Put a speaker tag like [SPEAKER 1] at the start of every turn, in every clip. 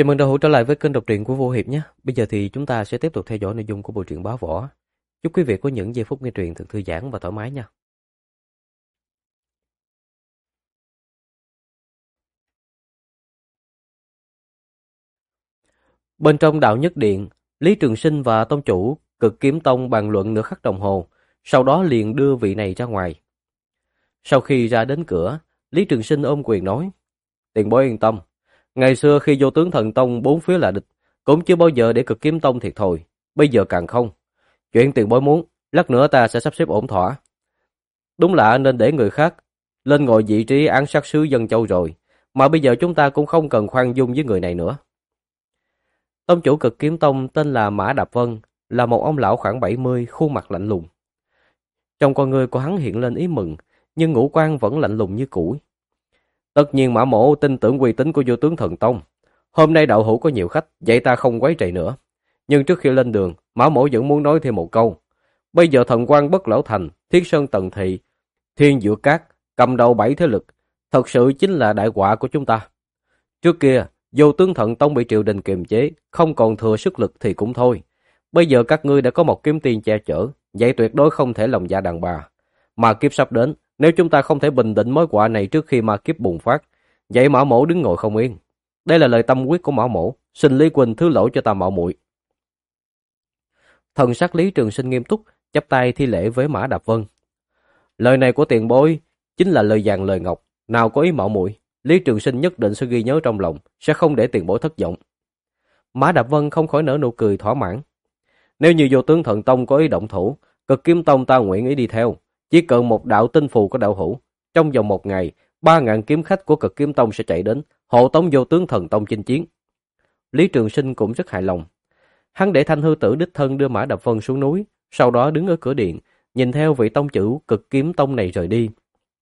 [SPEAKER 1] Chào mừng đã hữu trở lại với kênh đọc truyện của Vô Hiệp nhé. Bây giờ thì chúng ta sẽ tiếp tục theo dõi nội dung của bộ truyện Bá Võ. Chúc quý vị có những giây phút nghe truyện thật thư giãn và thoải mái nha. Bên trong đạo nhất điện, Lý Trường Sinh và tông chủ Cực Kiếm Tông bàn luận nửa khắc đồng hồ, sau đó liền đưa vị này ra ngoài. Sau khi ra đến cửa, Lý Trường Sinh ôm quyền nói: "Tiền bối yên tâm, ngày xưa khi Vô Tướng Thần Tông bốn phía là địch, cũng chưa bao giờ để Cực Kiếm Tông thiệt thòi, bây giờ càng không. Chuyện tiền bối muốn, lát nữa ta sẽ sắp xếp ổn thỏa. Đúng là nên để người khác lên ngồi vị trí án sát sứ Dân Châu rồi, mà bây giờ chúng ta cũng không cần khoan dung với người này nữa." Tông chủ Cực Kiếm Tông tên là Mã Đạp Vân, là một ông lão khoảng 70, khuôn mặt lạnh lùng. Trong con người của hắn hiện lên ý mừng, nhưng ngũ quan vẫn lạnh lùng như cũ. Tất nhiên Mã Mỗ tin tưởng uy tín của Vô Tướng Thần Tông. Hôm nay đạo hữu có nhiều khách, vậy ta không quấy rầy nữa. Nhưng trước khi lên đường, Mã Mỗ vẫn muốn nói thêm một câu. Bây giờ Thần Quang Bất Lão Thành, Thiết Sơn Tần Thị, Thiên Dựa Cát, cầm đầu 7 thế lực, thật sự chính là đại họa của chúng ta. Trước kia, Vô Tướng Thần Tông bị triều đình kiềm chế, không còn thừa sức lực thì cũng thôi. Bây giờ các ngươi đã có một kiếm tiền che chở, vậy tuyệt đối không thể lòng dạ đàn bà. Ma kiếp sắp đến, nếu chúng ta không thể bình định mối họa này trước khi ma kiếp bùng phát, vậy Mã Mỗ đứng ngồi không yên. Đây là lời tâm quyết của Mã Mỗ, xin Lý Quỳnh thứ lỗi cho ta mạo muội. Thần sắc Lý Trường Sinh nghiêm túc, chắp tay thi lễ với Mã Đạp Vân. Lời này của tiền bối chính là lời vàng lời ngọc, nào có ý mạo muội, Lý Trường Sinh nhất định sẽ ghi nhớ trong lòng, sẽ không để tiền bối thất vọng. Mã Đạp Vân không khỏi nở nụ cười thỏa mãn. Nếu như Vô Tướng Thần Tông có ý động thủ, Cực Kiếm Tông ta nguyện ý đi theo, chỉ cần một đạo tinh phù của đạo hữu, trong vòng một ngày, 3.000 kiếm khách của Cực Kiếm Tông sẽ chạy đến, hộ tống Vô Tướng Thần Tông chinh chiến. Lý Trường Sinh cũng rất hài lòng. Hắn để Thanh Hư Tử đích thân đưa Mã Đạp Vân xuống núi, sau đó đứng ở cửa điện, nhìn theo vị tông chủ Cực Kiếm Tông này rời đi.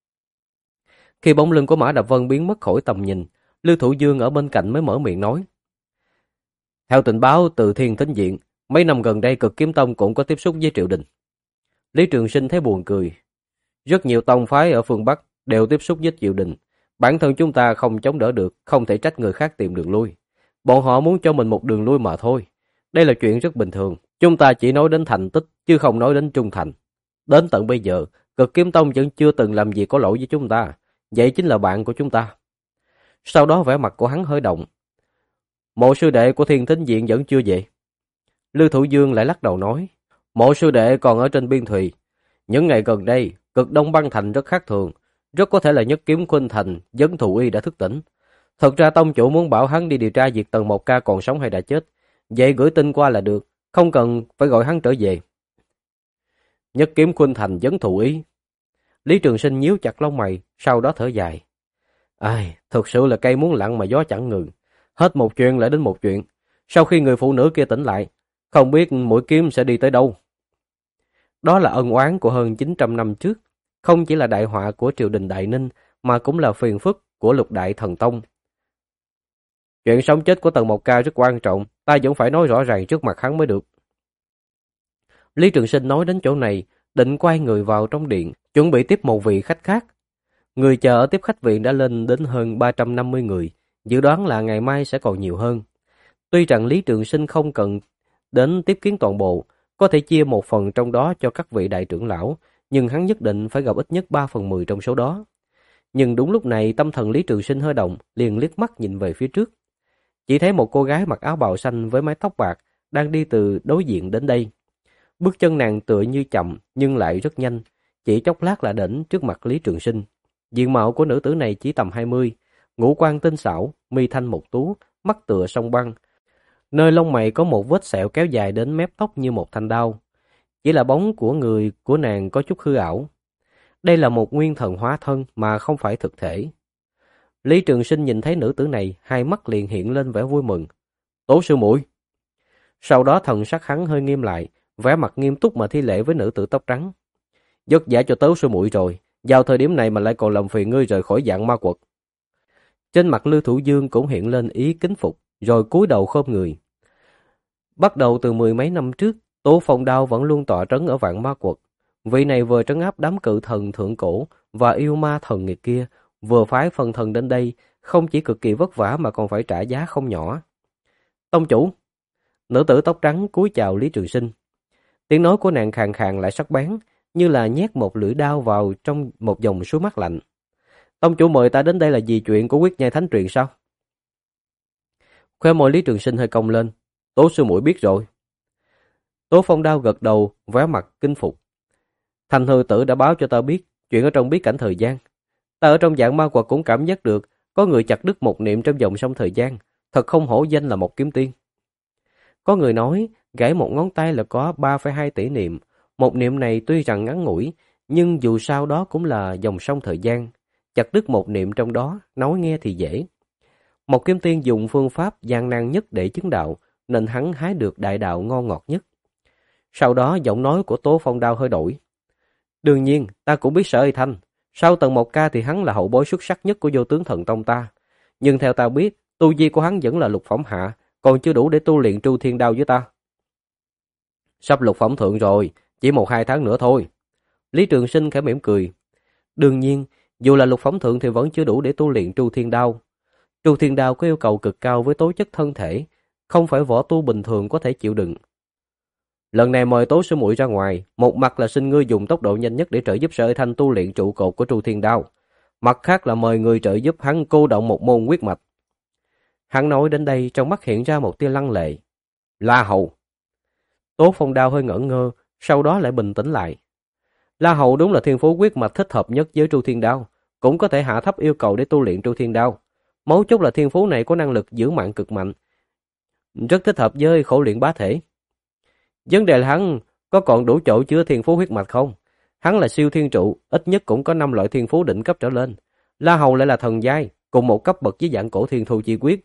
[SPEAKER 1] Khi bóng lưng của Mã Đạp Vân biến mất khỏi tầm nhìn, Lưu Thủ Dương ở bên cạnh mới mở miệng nói: "Theo tình báo từ Thiên Thính Viện, mấy năm gần đây Cực Kiếm Tông cũng có tiếp xúc với triều đình." Lý Trường Sinh thấy buồn cười. Rất nhiều tông phái ở phương Bắc đều tiếp xúc với triều đình. Bản thân chúng ta không chống đỡ được, không thể trách người khác tìm đường lui. Bọn họ muốn cho mình một đường lui mà thôi. Đây là chuyện rất bình thường. Chúng ta chỉ nói đến thành tích, chứ không nói đến trung thành. Đến tận bây giờ, Cực Kiếm Tông vẫn chưa từng làm gì có lỗi với chúng ta. Vậy chính là bạn của chúng ta. Sau đó vẻ mặt của hắn hơi động. Mộ sư đệ của Thiên Thính Viện vẫn chưa về. Lưu Thủ Dương lại lắc đầu nói: Mộ sư đệ còn ở trên biên thùy. Những ngày gần đây, Cực Đông băng thành rất khác thường. Rất có thể là Nhất Kiếm Khuynh Thành, Vấn Thù Y đã thức tỉnh. Thật ra tông chủ muốn bảo hắn đi điều tra việc Tần Một Ca còn sống hay đã chết. Vậy gửi tin qua là được, không cần phải gọi hắn trở về. Nhất Kiếm Khuynh Thành, Vấn Thù Y. Lý Trường Sinh nhíu chặt lông mày, sau đó thở dài. Ai, thực sự là cây muốn lặng mà gió chẳng ngừng. Hết một chuyện lại đến một chuyện. Sau khi người phụ nữ kia tỉnh lại, không biết mũi kiếm sẽ đi tới đâu. Đó là ân oán của hơn 900 năm trước. Không chỉ là đại họa của triều đình Đại Ninh, mà cũng là phiền phức của Lục Đại Thần Tông. Chuyện sống chết của Tần Mộc Ca rất quan trọng, ta vẫn phải nói rõ ràng trước mặt hắn mới được. Lý Trường Sinh nói đến chỗ này, định quay người vào trong điện, chuẩn bị tiếp một vị khách khác. Người chờ ở tiếp khách viện đã lên đến hơn 350 người, dự đoán là ngày mai sẽ còn nhiều hơn. Tuy rằng Lý Trường Sinh không cần đến tiếp kiến toàn bộ, có thể chia một phần trong đó cho các vị đại trưởng lão, nhưng hắn nhất định phải gặp ít nhất 3/10 trong số đó. Nhưng đúng lúc này tâm thần Lý Trường Sinh hơi động, liền liếc mắt nhìn về phía trước. Chỉ thấy một cô gái mặc áo bào xanh với mái tóc bạc đang đi từ đối diện đến đây. Bước chân nàng tựa như chậm nhưng lại rất nhanh, chỉ chốc lát là đến trước mặt Lý Trường Sinh. Diện mạo của nữ tử này chỉ tầm 20, ngũ quan tinh xảo, mi thanh mục tú, mắt tựa sông băng. Nơi lông mày có một vết sẹo kéo dài đến mép tóc như một thanh đao. Chỉ là bóng của người của nàng có chút hư ảo. Đây là một nguyên thần hóa thân mà không phải thực thể. Lý Trường Sinh nhìn thấy nữ tử này, hai mắt liền hiện lên vẻ vui mừng. Tố sư muội. Sau đó thần sắc hắn hơi nghiêm lại, vẻ mặt nghiêm túc mà thi lễ với nữ tử tóc trắng. Vất vả cho Tố sư muội rồi, vào thời điểm này mà lại còn làm phiền ngươi rời khỏi dạng ma quật. Trên mặt Lưu Thủ Dương cũng hiện lên ý kính phục, rồi cúi đầu khom người. Bắt đầu từ 10 mấy năm trước, Tố Phong Đao vẫn luôn tọa trấn ở vạn ma quật. Vị này vừa trấn áp đám cự thần thượng cổ và yêu ma thần nghiệt kia, vừa phái phần thần đến đây, không chỉ cực kỳ vất vả mà còn phải trả giá không nhỏ. Tông chủ. Nữ tử tóc trắng cúi chào Lý Trường Sinh. Tiếng nói của nàng khàn khàn lại sắc bén, như là nhét một lưỡi đao vào trong một dòng suối mắt lạnh. Tông chủ mời ta đến đây là vì chuyện của Quyết Nhai Thánh Truyền sao? Khóe môi Lý Trường Sinh hơi cong lên. Tố sư muội biết rồi. Tố Phong Đao gật đầu, vẻ mặt kinh phục. Thành hư tử đã báo cho ta biết chuyện ở trong bí cảnh thời gian. Ta ở trong dạng ma quật cũng cảm giác được có người chặt đứt một niệm trong vòng sông thời gian, thật không hổ danh là một kiếm tiên. Có người nói, gãy một ngón tay là có 3,2 tỷ niệm. Một niệm này tuy rằng ngắn ngủi, nhưng dù sao đó cũng là dòng sông thời gian. Chặt đứt một niệm trong đó, nói nghe thì dễ. Một kiếm tiên dùng phương pháp gian nan nhất để chứng đạo, nên hắn hái được đại đạo ngon ngọt nhất. Sau đó giọng nói của Tố Phong Đao hơi đổi. Đương nhiên, ta cũng biết Sở Y Thanh. Sau tầng 1K thì hắn là hậu bối xuất sắc nhất của Vô Tướng Thần Tông ta. Nhưng theo ta biết, tu vi của hắn vẫn là lục phẩm hạ, còn chưa đủ để tu luyện Tru Thiên Đao với ta. Sắp lục phẩm thượng rồi, chỉ 1-2 tháng nữa thôi. Lý Trường Sinh khẽ mỉm cười. Đương nhiên, dù là lục phẩm thượng thì vẫn chưa đủ để tu luyện Tru Thiên Đao. Tru Thiên Đao có yêu cầu cực cao với tố chất thân thể, không phải võ tu bình thường có thể chịu đựng. Lần này mời Tố sư muội ra ngoài, một mặt là xin ngươi dùng tốc độ nhanh nhất để trợ giúp Sở Y Thanh tu luyện trụ cột của Tru Thiên Đao, mặt khác là mời người trợ giúp hắn cô động một môn huyết mạch. Hắn nói đến đây trong mắt hiện ra một tia lăng lệ. La Hầu. Tố Phong Đao hơi ngẩn ngơ, sau đó lại bình tĩnh lại. La Hầu đúng là thiên phú huyết mạch thích hợp nhất với Tru Thiên Đao, cũng có thể hạ thấp yêu cầu để tu luyện Tru Thiên Đao. Mấu chốt là thiên phú này có năng lực giữ mạng cực mạnh, rất thích hợp với khổ luyện bá thể. Vấn đề là hắn có còn đủ chỗ chứa thiên phú huyết mạch không? Hắn là siêu thiên trụ, ít nhất cũng có 5 loại thiên phú đỉnh cấp trở lên. La Hầu lại là thần giai, cùng một cấp bậc với dạng cổ thiên thu chi quyết.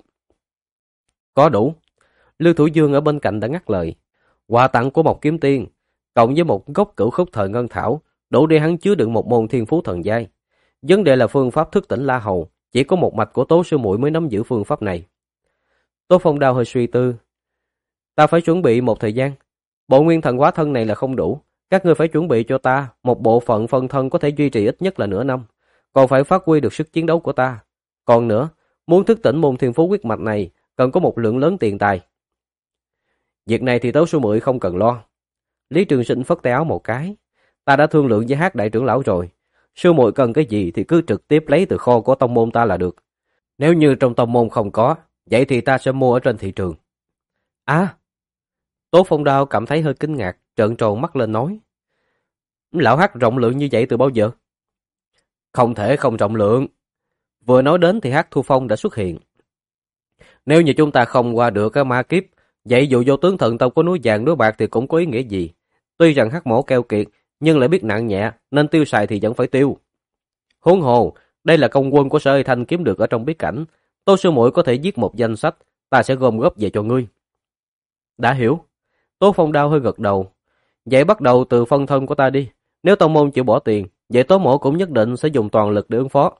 [SPEAKER 1] Có đủ. Lưu Thủ Dương ở bên cạnh đã ngắt lời. Quà tặng của một kiếm tiên, cộng với một gốc cửu khúc thời ngân thảo, đủ để hắn chứa đựng một môn thiên phú thần giai. Vấn đề là phương pháp thức tỉnh La Hầu, chỉ có một mạch của Tố sư muội mới nắm giữ phương pháp này. Tố Phong Đao hơi suy tư. Ta phải chuẩn bị một thời gian. Bộ nguyên thần hóa thân này là không đủ. Các ngươi phải chuẩn bị cho ta một bộ phận phân thân có thể duy trì ít nhất là nửa năm. Còn phải phát huy được sức chiến đấu của ta. Còn nữa, muốn thức tỉnh môn thiên phú huyết mạch này, cần có một lượng lớn tiền tài. Việc này thì Tố sư muội không cần lo. Lý Trường Sinh phất tay áo một cái. Ta đã thương lượng với Hắc đại trưởng lão rồi. Sư muội cần cái gì thì cứ trực tiếp lấy từ kho của tông môn ta là được. Nếu như trong tông môn không có, vậy thì ta sẽ mua ở trên thị trường. À! Tố Phong Đao cảm thấy hơi kinh ngạc, trợn tròn mắt lên nói. Lão Hắc rộng lượng như vậy từ bao giờ? Không thể không rộng lượng. Vừa nói đến thì Hắc Thu Phong đã xuất hiện. Nếu như chúng ta không qua được cái ma kiếp, vậy dù Vô Tướng Thần Tông có núi vàng núi bạc thì cũng có ý nghĩa gì? Tuy rằng Hắc mổ keo kiệt, nhưng lại biết nặng nhẹ, nên tiêu xài thì vẫn phải tiêu. Huống hồ, đây là công quân của Sở Y Thanh kiếm được ở trong bí cảnh. Tô sư muội có thể viết một danh sách, ta sẽ gom góp về cho ngươi. Đã hiểu. Tố Phong Đao hơi gật đầu. Vậy bắt đầu từ phân thân của ta đi. Nếu tông môn chịu bỏ tiền, vậy Tố mổ cũng nhất định sẽ dùng toàn lực để ứng phó.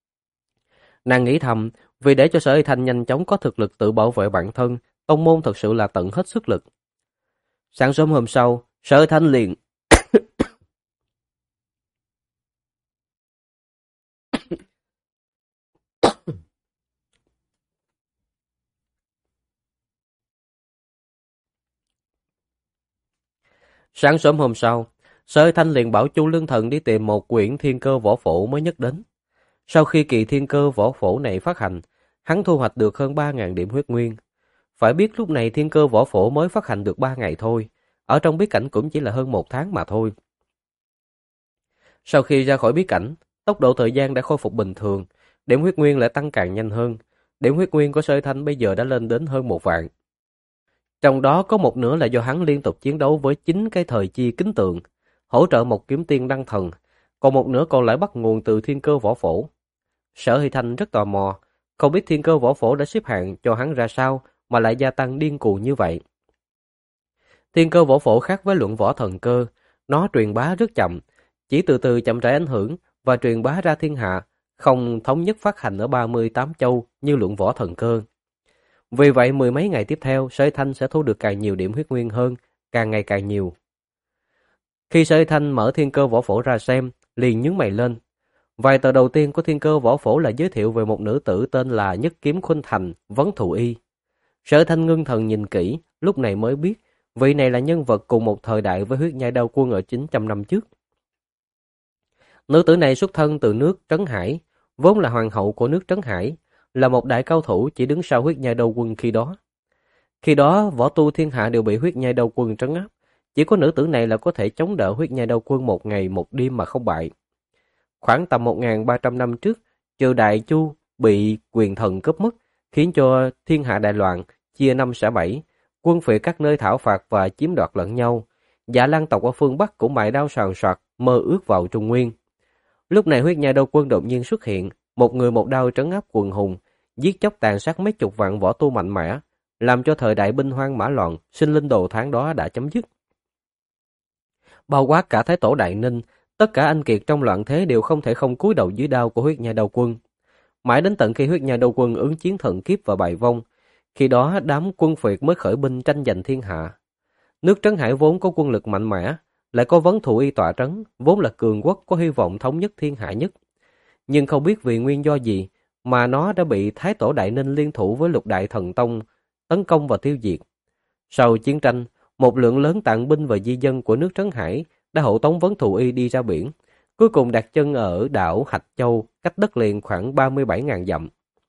[SPEAKER 1] Nàng nghĩ thầm, vì để cho Sở Y Thanh nhanh chóng có thực lực tự bảo vệ bản thân, tông môn thật sự là tận hết sức lực. Sáng sớm hôm sau, Sở Y Thanh liền Sáng sớm hôm sau, Sở Y Thanh liền bảo Chu Lương Thần đi tìm một quyển thiên cơ võ phổ mới nhất đến. Sau khi kỳ thiên cơ võ phổ này phát hành, hắn thu hoạch được hơn 3.000 điểm huyết nguyên. Phải biết lúc này thiên cơ võ phổ mới phát hành được 3 ngày thôi, ở trong bí cảnh cũng chỉ là hơn 1 tháng mà thôi. Sau khi ra khỏi bí cảnh, tốc độ thời gian đã khôi phục bình thường, điểm huyết nguyên lại tăng càng nhanh hơn. Điểm huyết nguyên của Sở Y Thanh bây giờ đã lên đến hơn 1 vạn. Trong đó có một nửa là do hắn liên tục chiến đấu với 9 cái thời chi kính tượng, hỗ trợ một kiếm tiên đăng thần, còn một nửa còn lại bắt nguồn từ thiên cơ võ phổ. Sở Hy Thanh rất tò mò, không biết thiên cơ võ phổ đã xếp hạng cho hắn ra sao mà lại gia tăng điên cuồng như vậy. Thiên cơ võ phổ khác với luận võ thần cơ, nó truyền bá rất chậm, chỉ từ từ chậm rãi ảnh hưởng và truyền bá ra thiên hạ, không thống nhất phát hành ở 38 châu như luận võ thần cơ. Vì vậy mười mấy ngày tiếp theo, Sở Thanh sẽ thu được càng nhiều điểm huyết nguyên hơn, càng ngày càng nhiều. Khi Sở Thanh mở thiên cơ võ phổ ra xem, liền nhướng mày lên. Vài tờ đầu tiên của thiên cơ võ phổ là giới thiệu về một nữ tử tên là Nhất Kiếm Khuynh Thành, Vấn Thù Y. Sở Thanh ngưng thần nhìn kỹ, lúc này mới biết vị này là nhân vật cùng một thời đại với Huyết Nhai Đao Quân ở 900 năm trước. Nữ tử này xuất thân từ nước Trấn Hải, vốn là hoàng hậu của nước Trấn Hải, là một đại cao thủ chỉ đứng sau Huyết Nhai Đao Quân khi đó. Khi đó, võ tu thiên hạ đều bị Huyết Nhai Đao Quân trấn áp, chỉ có nữ tử này là có thể chống đỡ Huyết Nhai Đao Quân một ngày một đêm mà không bại. Khoảng tầm 1300 năm trước, Trừ Đại Chu bị quyền thần cướp mất, khiến cho thiên hạ đại loạn, chia năm xẻ bảy, quân phiệt các nơi thảo phạt và chiếm đoạt lẫn nhau. Dạ Lan tộc ở phương Bắc cũng mài đao sàn soạt, mơ ước vào Trung Nguyên. Lúc này Huyết Nhai Đao Quân đột nhiên xuất hiện, một người một đao trấn áp quần hùng, giết chóc tàn sát mấy chục vạn võ tu mạnh mẽ, làm cho thời đại binh hoang mã loạn, sinh linh đồ tháng đó đã chấm dứt. Bao quát cả Thái Tổ Đại Ninh, tất cả anh kiệt trong loạn thế đều không thể không cúi đầu dưới đao của Huyết Nhai Đao Quân. Mãi đến tận khi Huyết Nhai Đao Quân ứng chiến thần kiếp và bại vong, khi đó đám quân phiệt mới khởi binh tranh giành thiên hạ. Nước Trấn Hải vốn có quân lực mạnh mẽ, lại có Vấn Thù Y tọa trấn, vốn là cường quốc có hy vọng thống nhất thiên hạ nhất. Nhưng không biết vì nguyên do gì mà nó đã bị Thái Tổ Đại Ninh liên thủ với Lục Đại Thần Tông tấn công và tiêu diệt. Sau chiến tranh, một lượng lớn tàn binh và di dân của nước Trấn Hải đã hộ tống Vấn Thù Y đi ra biển, cuối cùng đặt chân ở đảo Hạch Châu, cách đất liền khoảng 37.000 dặm.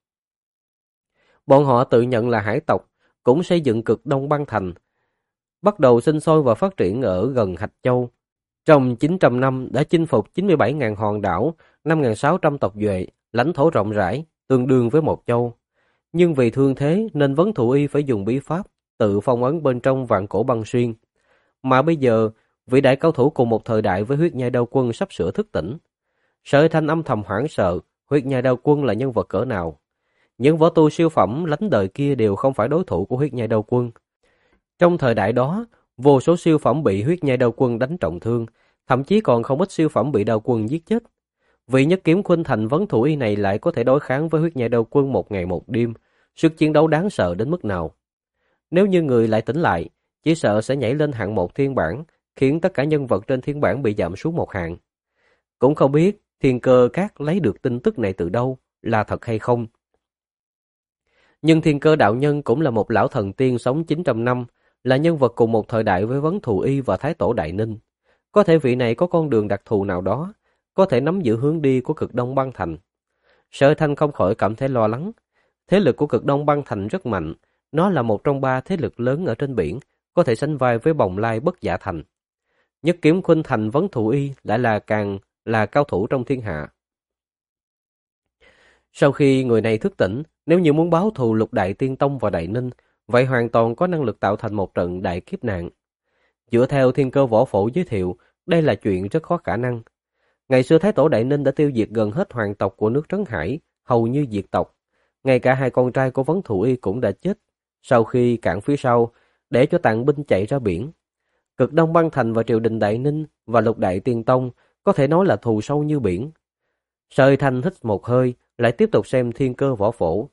[SPEAKER 1] Bọn họ tự nhận là hải tộc, cũng xây dựng Cực Đông Băng Thành, bắt đầu sinh sôi và phát triển ở gần Hạch Châu. Trong 900 năm đã chinh phục 97.000 hòn đảo, 5.600 tộc Duệ, lãnh thổ rộng rãi, tương đương với một châu. Nhưng vì thương thế nên Vấn Thù Y phải dùng bí pháp, tự phong ấn bên trong Vạn Cổ Băng Xuyên. Mà bây giờ, vị đại cao thủ cùng một thời đại với Huyết Nhai Đao Quân sắp sửa thức tỉnh. Sở Thanh âm thầm hoảng sợ, Huyết Nhai Đao Quân là nhân vật cỡ nào. Những võ tu siêu phẩm lánh đời kia đều không phải đối thủ của Huyết Nhai Đao Quân. Trong thời đại đó, vô số siêu phẩm bị Huyết Nhai Đao Quân đánh trọng thương, thậm chí còn không ít siêu phẩm bị Đao Quân giết chết. Vị nhất kiếm khuynh thành Vấn Thù Y này lại có thể đối kháng với Huyết Nhai Đao Quân một ngày một đêm, sức chiến đấu đáng sợ đến mức nào. Nếu như người lại tỉnh lại, chỉ sợ sẽ nhảy lên hạng 1 thiên bảng, khiến tất cả nhân vật trên thiên bảng bị giảm xuống một hạng. Cũng không biết Thiên Cơ Các lấy được tin tức này từ đâu, là thật hay không. Nhưng Thiên Cơ đạo nhân cũng là một lão thần tiên sống 900 năm, là nhân vật cùng một thời đại với Vấn Thù Y và Thái Tổ Đại Ninh. Có thể vị này có con đường đặc thù nào đó, có thể nắm giữ hướng đi của Cực Đông Băng Thành. Sở Thanh không khỏi cảm thấy lo lắng. Thế lực của Cực Đông Băng Thành rất mạnh, nó là một trong 3 thế lực lớn ở trên biển, có thể sánh vai với Bồng Lai Bất Dạ Thành. Nhất kiếm khuynh thành Vấn Thù Y lại là càng là cao thủ trong thiên hạ. Sau khi người này thức tỉnh, nếu như muốn báo thù Lục Đại Tiên Tông và Đại Ninh, vậy hoàn toàn có năng lực tạo thành một trận đại kiếp nạn. Dựa theo Thiên Cơ Võ Phổ giới thiệu, đây là chuyện rất khó khả năng. Ngày xưa Thái Tổ Đại Ninh đã tiêu diệt gần hết hoàng tộc của nước Trấn Hải, hầu như diệt tộc. Ngay cả 2 con trai của Vấn Thù Y cũng đã chết, sau khi cản phía sau, để cho tàn binh chạy ra biển. Cực Đông Băng Thành và triều đình Đại Ninh và Lục Đại Tiên Tông có thể nói là thù sâu như biển. Sợi Thanh hít một hơi, lại tiếp tục xem Thiên Cơ Võ Phổ.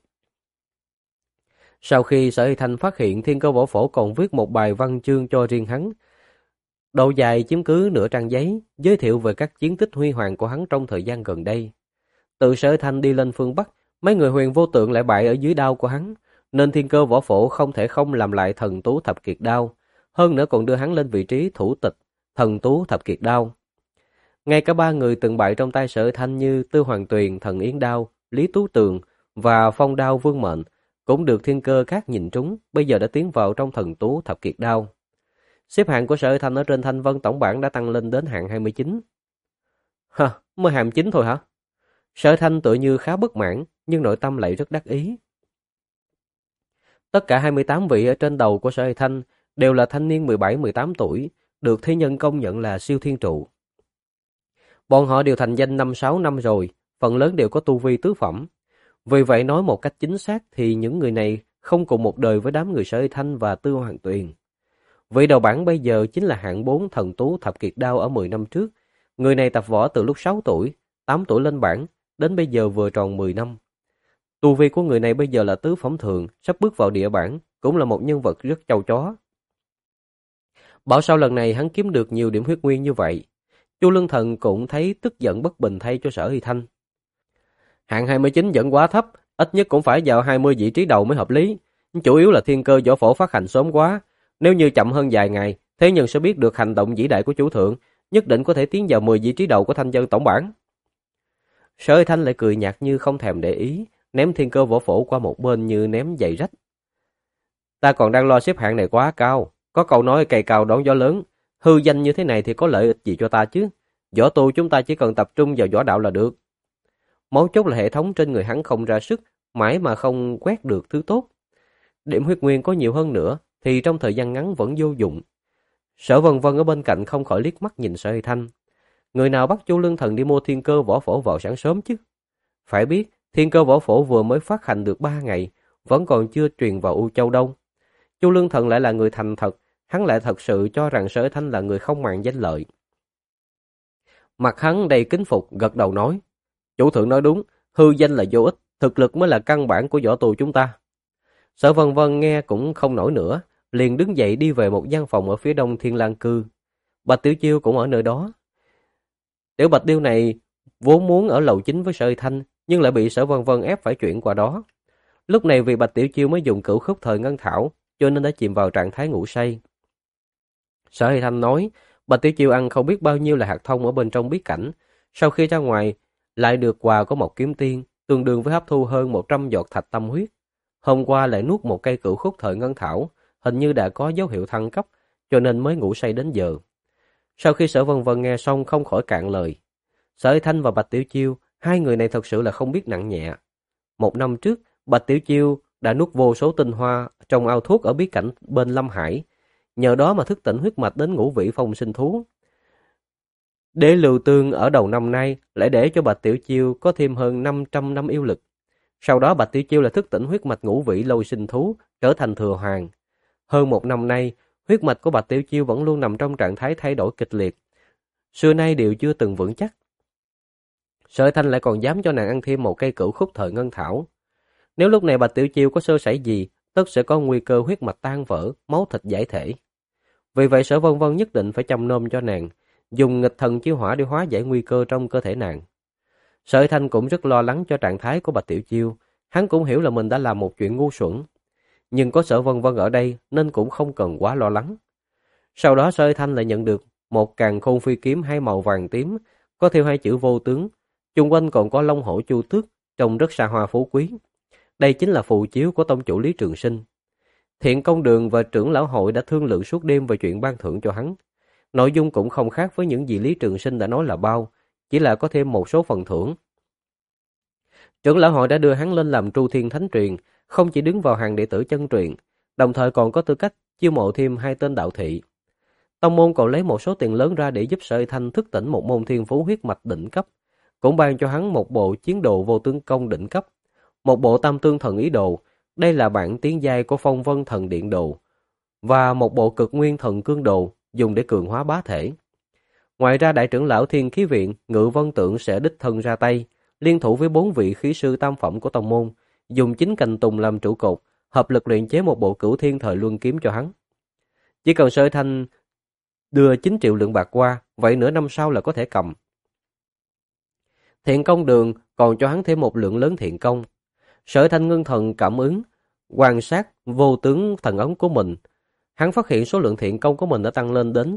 [SPEAKER 1] Sau khi Sở Hy Thanh phát hiện Thiên Cơ Võ Phổ còn viết một bài văn chương cho riêng hắn, độ dài chiếm cứ nửa trang giấy, giới thiệu về các chiến tích huy hoàng của hắn trong thời gian gần đây. Từ Sở Hy Thanh đi lên phương Bắc, mấy người Huyền Vô Tượng lại bại ở dưới đao của hắn, nên Thiên Cơ Võ Phổ không thể không làm lại Thần Tú Thập Kiệt Đao, hơn nữa còn đưa hắn lên vị trí thủ tịch Thần Tú Thập Kiệt Đao. Ngay cả 3 người từng bại trong tay Sở Hy Thanh như Tư Hoàng Tuyền, Thần Yến Đao, Lý Tú Tường và Phong Đao Vương Mệnh cũng được Thiên Cơ Các nhìn trúng, bây giờ đã tiến vào trong Thần Tú Thập Kiệt Đao. Xếp hạng của Sở Hy Thanh ở trên Thanh Vân tổng bảng đã tăng lên đến hạng 29. Mới hạng 9 thôi hả? Sở Hy Thanh tựa như khá bất mãn, nhưng nội tâm lại rất đắc ý. Tất cả 28 vị ở trên đầu của Sở Hy Thanh đều là thanh niên 17-18 tuổi, được thế nhân công nhận là siêu thiên trụ. Bọn họ đều thành danh 5-6 năm rồi, phần lớn đều có tu vi tứ phẩm. Vì vậy nói một cách chính xác thì những người này không cùng một đời với đám người Sở Hy Thanh và Tư Hoàng Tuyền. Vị đầu bảng bây giờ chính là hạng 4 Thần Tú Thập Kiệt Đao ở 10 năm trước. Người này tập võ từ lúc 6 tuổi, 8 tuổi lên bảng, đến bây giờ vừa tròn 10 năm. Tu vi của người này bây giờ là tứ phẩm thường, sắp bước vào địa bảng, cũng là một nhân vật rất châu chó. Bảo sao lần này hắn kiếm được nhiều điểm huyết nguyên như vậy. Chu Lương Thần cũng thấy tức giận bất bình thay cho Sở Hy Thanh. Hạng 29 vẫn quá thấp, ít nhất cũng phải vào 20 vị trí đầu mới hợp lý. Chủ yếu là thiên cơ võ phổ phát hành sớm quá. Nếu như chậm hơn vài ngày, thế nhân sẽ biết được hành động vĩ đại của chủ thượng, nhất định có thể tiến vào 10 vị trí đầu của thanh dân tổng bảng. Sở Hơi Thanh lại cười nhạt như không thèm để ý, ném thiên cơ võ phổ qua một bên như ném giày rách. Ta còn đang lo xếp hạng này quá cao, có câu nói cây cao đón gió lớn, hư danh như thế này thì có lợi ích gì cho ta chứ? Võ tu chúng ta chỉ cần tập trung vào võ đạo là được. Mấu chốt là hệ thống trên người hắn không ra sức, mãi mà không quét được thứ tốt. Điểm huyết nguyên có nhiều hơn nữa thì trong thời gian ngắn vẫn vô dụng. Sở Vân Vân ở bên cạnh không khỏi liếc mắt nhìn Sở Hơi Thanh. Người nào bắt Chu Lương Thần đi mua thiên cơ võ phổ vào sáng sớm chứ? Phải biết, thiên cơ võ phổ vừa mới phát hành được 3 ngày, vẫn còn chưa truyền vào U Châu đâu. Chu Lương Thần lại là người thành thật, hắn lại thật sự cho rằng Sở Hơi Thanh là người không màng danh lợi. Mặt hắn đầy kính phục, gật đầu nói, chủ thượng nói đúng, hư danh là vô ích, thực lực mới là căn bản của võ tu chúng ta. Sở Vân Vân nghe cũng không nổi nữa, liền đứng dậy đi về một gian phòng ở phía đông Thiên Lang Cư. Bạch Tiểu Chiêu cũng ở nơi đó. Tiểu Bạch Điêu này vốn muốn ở lầu chính với Sở Hơi Thanh, nhưng lại bị Sở Vân Vân ép phải chuyển qua đó. Lúc này vì Bạch Tiểu Chiêu mới dùng cửu khúc thời ngân thảo, cho nên đã chìm vào trạng thái ngủ say. Sở Hơi Thanh nói, Bạch Tiểu Chiêu ăn không biết bao nhiêu là hạt thông ở bên trong bí cảnh, sau khi ra ngoài lại được quà của một kiếm tiên, tương đương với hấp thu hơn 100 giọt thạch tâm huyết. Hôm qua lại nuốt một cây cửu khúc thời ngân thảo, hình như đã có dấu hiệu thăng cấp, cho nên mới ngủ say đến giờ. Sau khi Sở Vân Vân nghe xong không khỏi cạn lời. Sở Hơi Thanh và Bạch Tiểu Chiêu, hai người này thật sự là không biết nặng nhẹ. Một năm trước, Bạch Tiểu Chiêu đã nuốt vô số tinh hoa trong ao thuốc ở bí cảnh bên Lâm Hải, nhờ đó mà thức tỉnh huyết mạch đến ngũ vị phong sinh thú. Đế Lưu Tương ở đầu năm nay lại để cho Bạch Tiểu Chiêu có thêm hơn 500 năm yêu lực. Sau đó Bạch Tiểu Chiêu là thức tỉnh huyết mạch ngũ vị lâu sinh thú, trở thành thừa hoàng. Hơn một năm nay, huyết mạch của Bạch Tiểu Chiêu vẫn luôn nằm trong trạng thái thay đổi kịch liệt. Xưa nay đều chưa từng vững chắc. Sở Thanh lại còn dám cho nàng ăn thêm một cây cửu khúc thời ngân thảo. Nếu lúc này Bạch Tiểu Chiêu có sơ sẩy gì, tất sẽ có nguy cơ huyết mạch tan vỡ, máu thịt giải thể. Vì vậy Sở Vân Vân nhất định phải chăm nom cho nàng, dùng nghịch thần chiêu hỏa để hóa giải nguy cơ trong cơ thể nàng. Sở Thanh cũng rất lo lắng cho trạng thái của Bạch Tiểu Chiêu, hắn cũng hiểu là mình đã làm một chuyện ngu xuẩn. Nhưng có Sở Vân Vân ở đây nên cũng không cần quá lo lắng. Sau đó Sở Thanh lại nhận được một càn khôn phi kiếm hai màu vàng tím, có theo hai chữ vô tướng, chung quanh còn có long hổ chu tước, trông rất xa hoa phú quý. Đây chính là phù chiếu của tông chủ Lý Trường Sinh. Thiện Công Đường và trưởng lão hội đã thương lượng suốt đêm về chuyện ban thưởng cho hắn. Nội dung cũng không khác với những gì Lý Trường Sinh đã nói là bao, chỉ là có thêm một số phần thưởng. Trưởng lão hội đã đưa hắn lên làm Tru Thiên Thánh Truyền, không chỉ đứng vào hàng đệ tử chân truyền, đồng thời còn có tư cách chiêu mộ thêm 2 tên đạo thị. Tông môn còn lấy một số tiền lớn ra để giúp Sở Hơi Thanh thức tỉnh một môn thiên phú huyết mạch đỉnh cấp, cũng ban cho hắn một bộ chiến đồ vô tướng công đỉnh cấp, một bộ tam tương thần ý đồ, đây là bản tiến giai của phong vân thần điện đồ, và một bộ cực nguyên thần cương đồ dùng để cường hóa bá thể. Ngoài ra đại trưởng lão Thiên Khí Viện Ngự Vân Tượng sẽ đích thân ra tay, liên thủ với 4 vị khí sư tam phẩm của tông môn, dùng chính cành tùng làm trụ cột, hợp lực luyện chế một bộ cửu thiên thời luân kiếm cho hắn. Chỉ cần Sở Hơi Thanh đưa 9 triệu lượng bạc qua, vậy nửa năm sau là có thể cầm. Thiện Công Đường còn cho hắn thêm một lượng lớn thiện công. Sở Hơi Thanh ngưng thần cảm ứng, quan sát vô tướng thần ấn của mình. Hắn phát hiện số lượng thiện công của mình đã tăng lên đến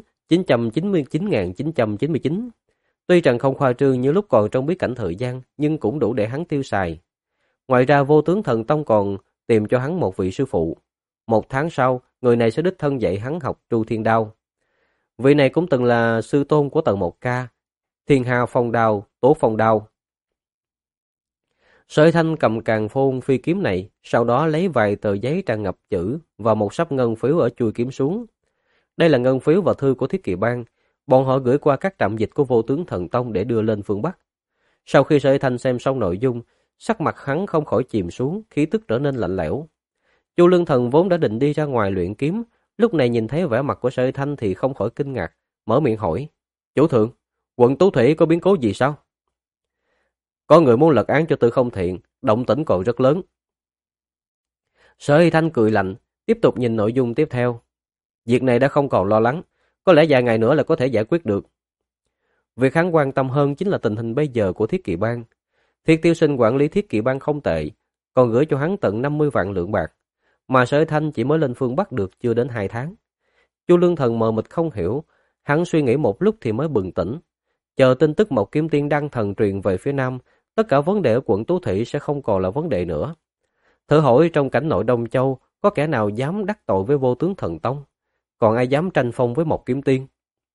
[SPEAKER 1] 999.999. Tuy rằng không khoa trương như lúc còn trong bí cảnh thời gian, nhưng cũng đủ để hắn tiêu xài. Ngoài ra vô tướng thần tông còn tìm cho hắn một vị sư phụ. 1 tháng sau, người này sẽ đích thân dạy hắn học Tru Thiên Đao. Vị này cũng từng là sư tôn của Tần Một Ca, Thiên Hà Phong Đao, Tố Phong Đao. Sở Hơi Thanh cầm càn khôn phi kiếm này, sau đó lấy vài tờ giấy tràn ngập chữ và một sắp ngân phiếu ở chuôi kiếm xuống. Đây là ngân phiếu và thư của Thiết Kỵ Bang, bọn họ gửi qua các trạm dịch của Vô Tướng Thần Tông để đưa lên phương Bắc. Sau khi Sở Hơi Thanh xem xong nội dung, sắc mặt hắn không khỏi chìm xuống, khí tức trở nên lạnh lẽo. Chu Lương Thần vốn đã định đi ra ngoài luyện kiếm, lúc này nhìn thấy vẻ mặt của Sở Hơi Thanh thì không khỏi kinh ngạc, mở miệng hỏi: "Chủ thượng, quận Tú Thủy có biến cố gì sao?" "Có người muốn lật án cho Tư Không Thiện, động tĩnh còn rất lớn." Sở Hơi Thanh cười lạnh, tiếp tục nhìn nội dung tiếp theo. "Việc này đã không còn lo lắng, có lẽ vài ngày nữa là có thể giải quyết được." Việc hắn quan tâm hơn chính là tình hình bây giờ của Thiết Kỵ Bang. Thiết Tiêu Sinh quản lý Thiết Kỵ Bang không tệ, còn gửi cho hắn tận 50 vạn lượng bạc. mà Sở Thanh chỉ mới lên phương Bắc được chưa đến 2 tháng. Chu Lương Thần mờ mịt không hiểu, hắn suy nghĩ một lúc thì mới bừng tỉnh. Chờ tin tức Mộc Kim Tiên đăng thần truyền về phía Nam, tất cả vấn đề ở quận Tú Thủy sẽ không còn là vấn đề nữa. Thử hỏi trong cảnh nội Đông Châu, có kẻ nào dám đắc tội với Vô Tướng Thần Tông? Còn ai dám tranh phong với Mộc Kim Tiên?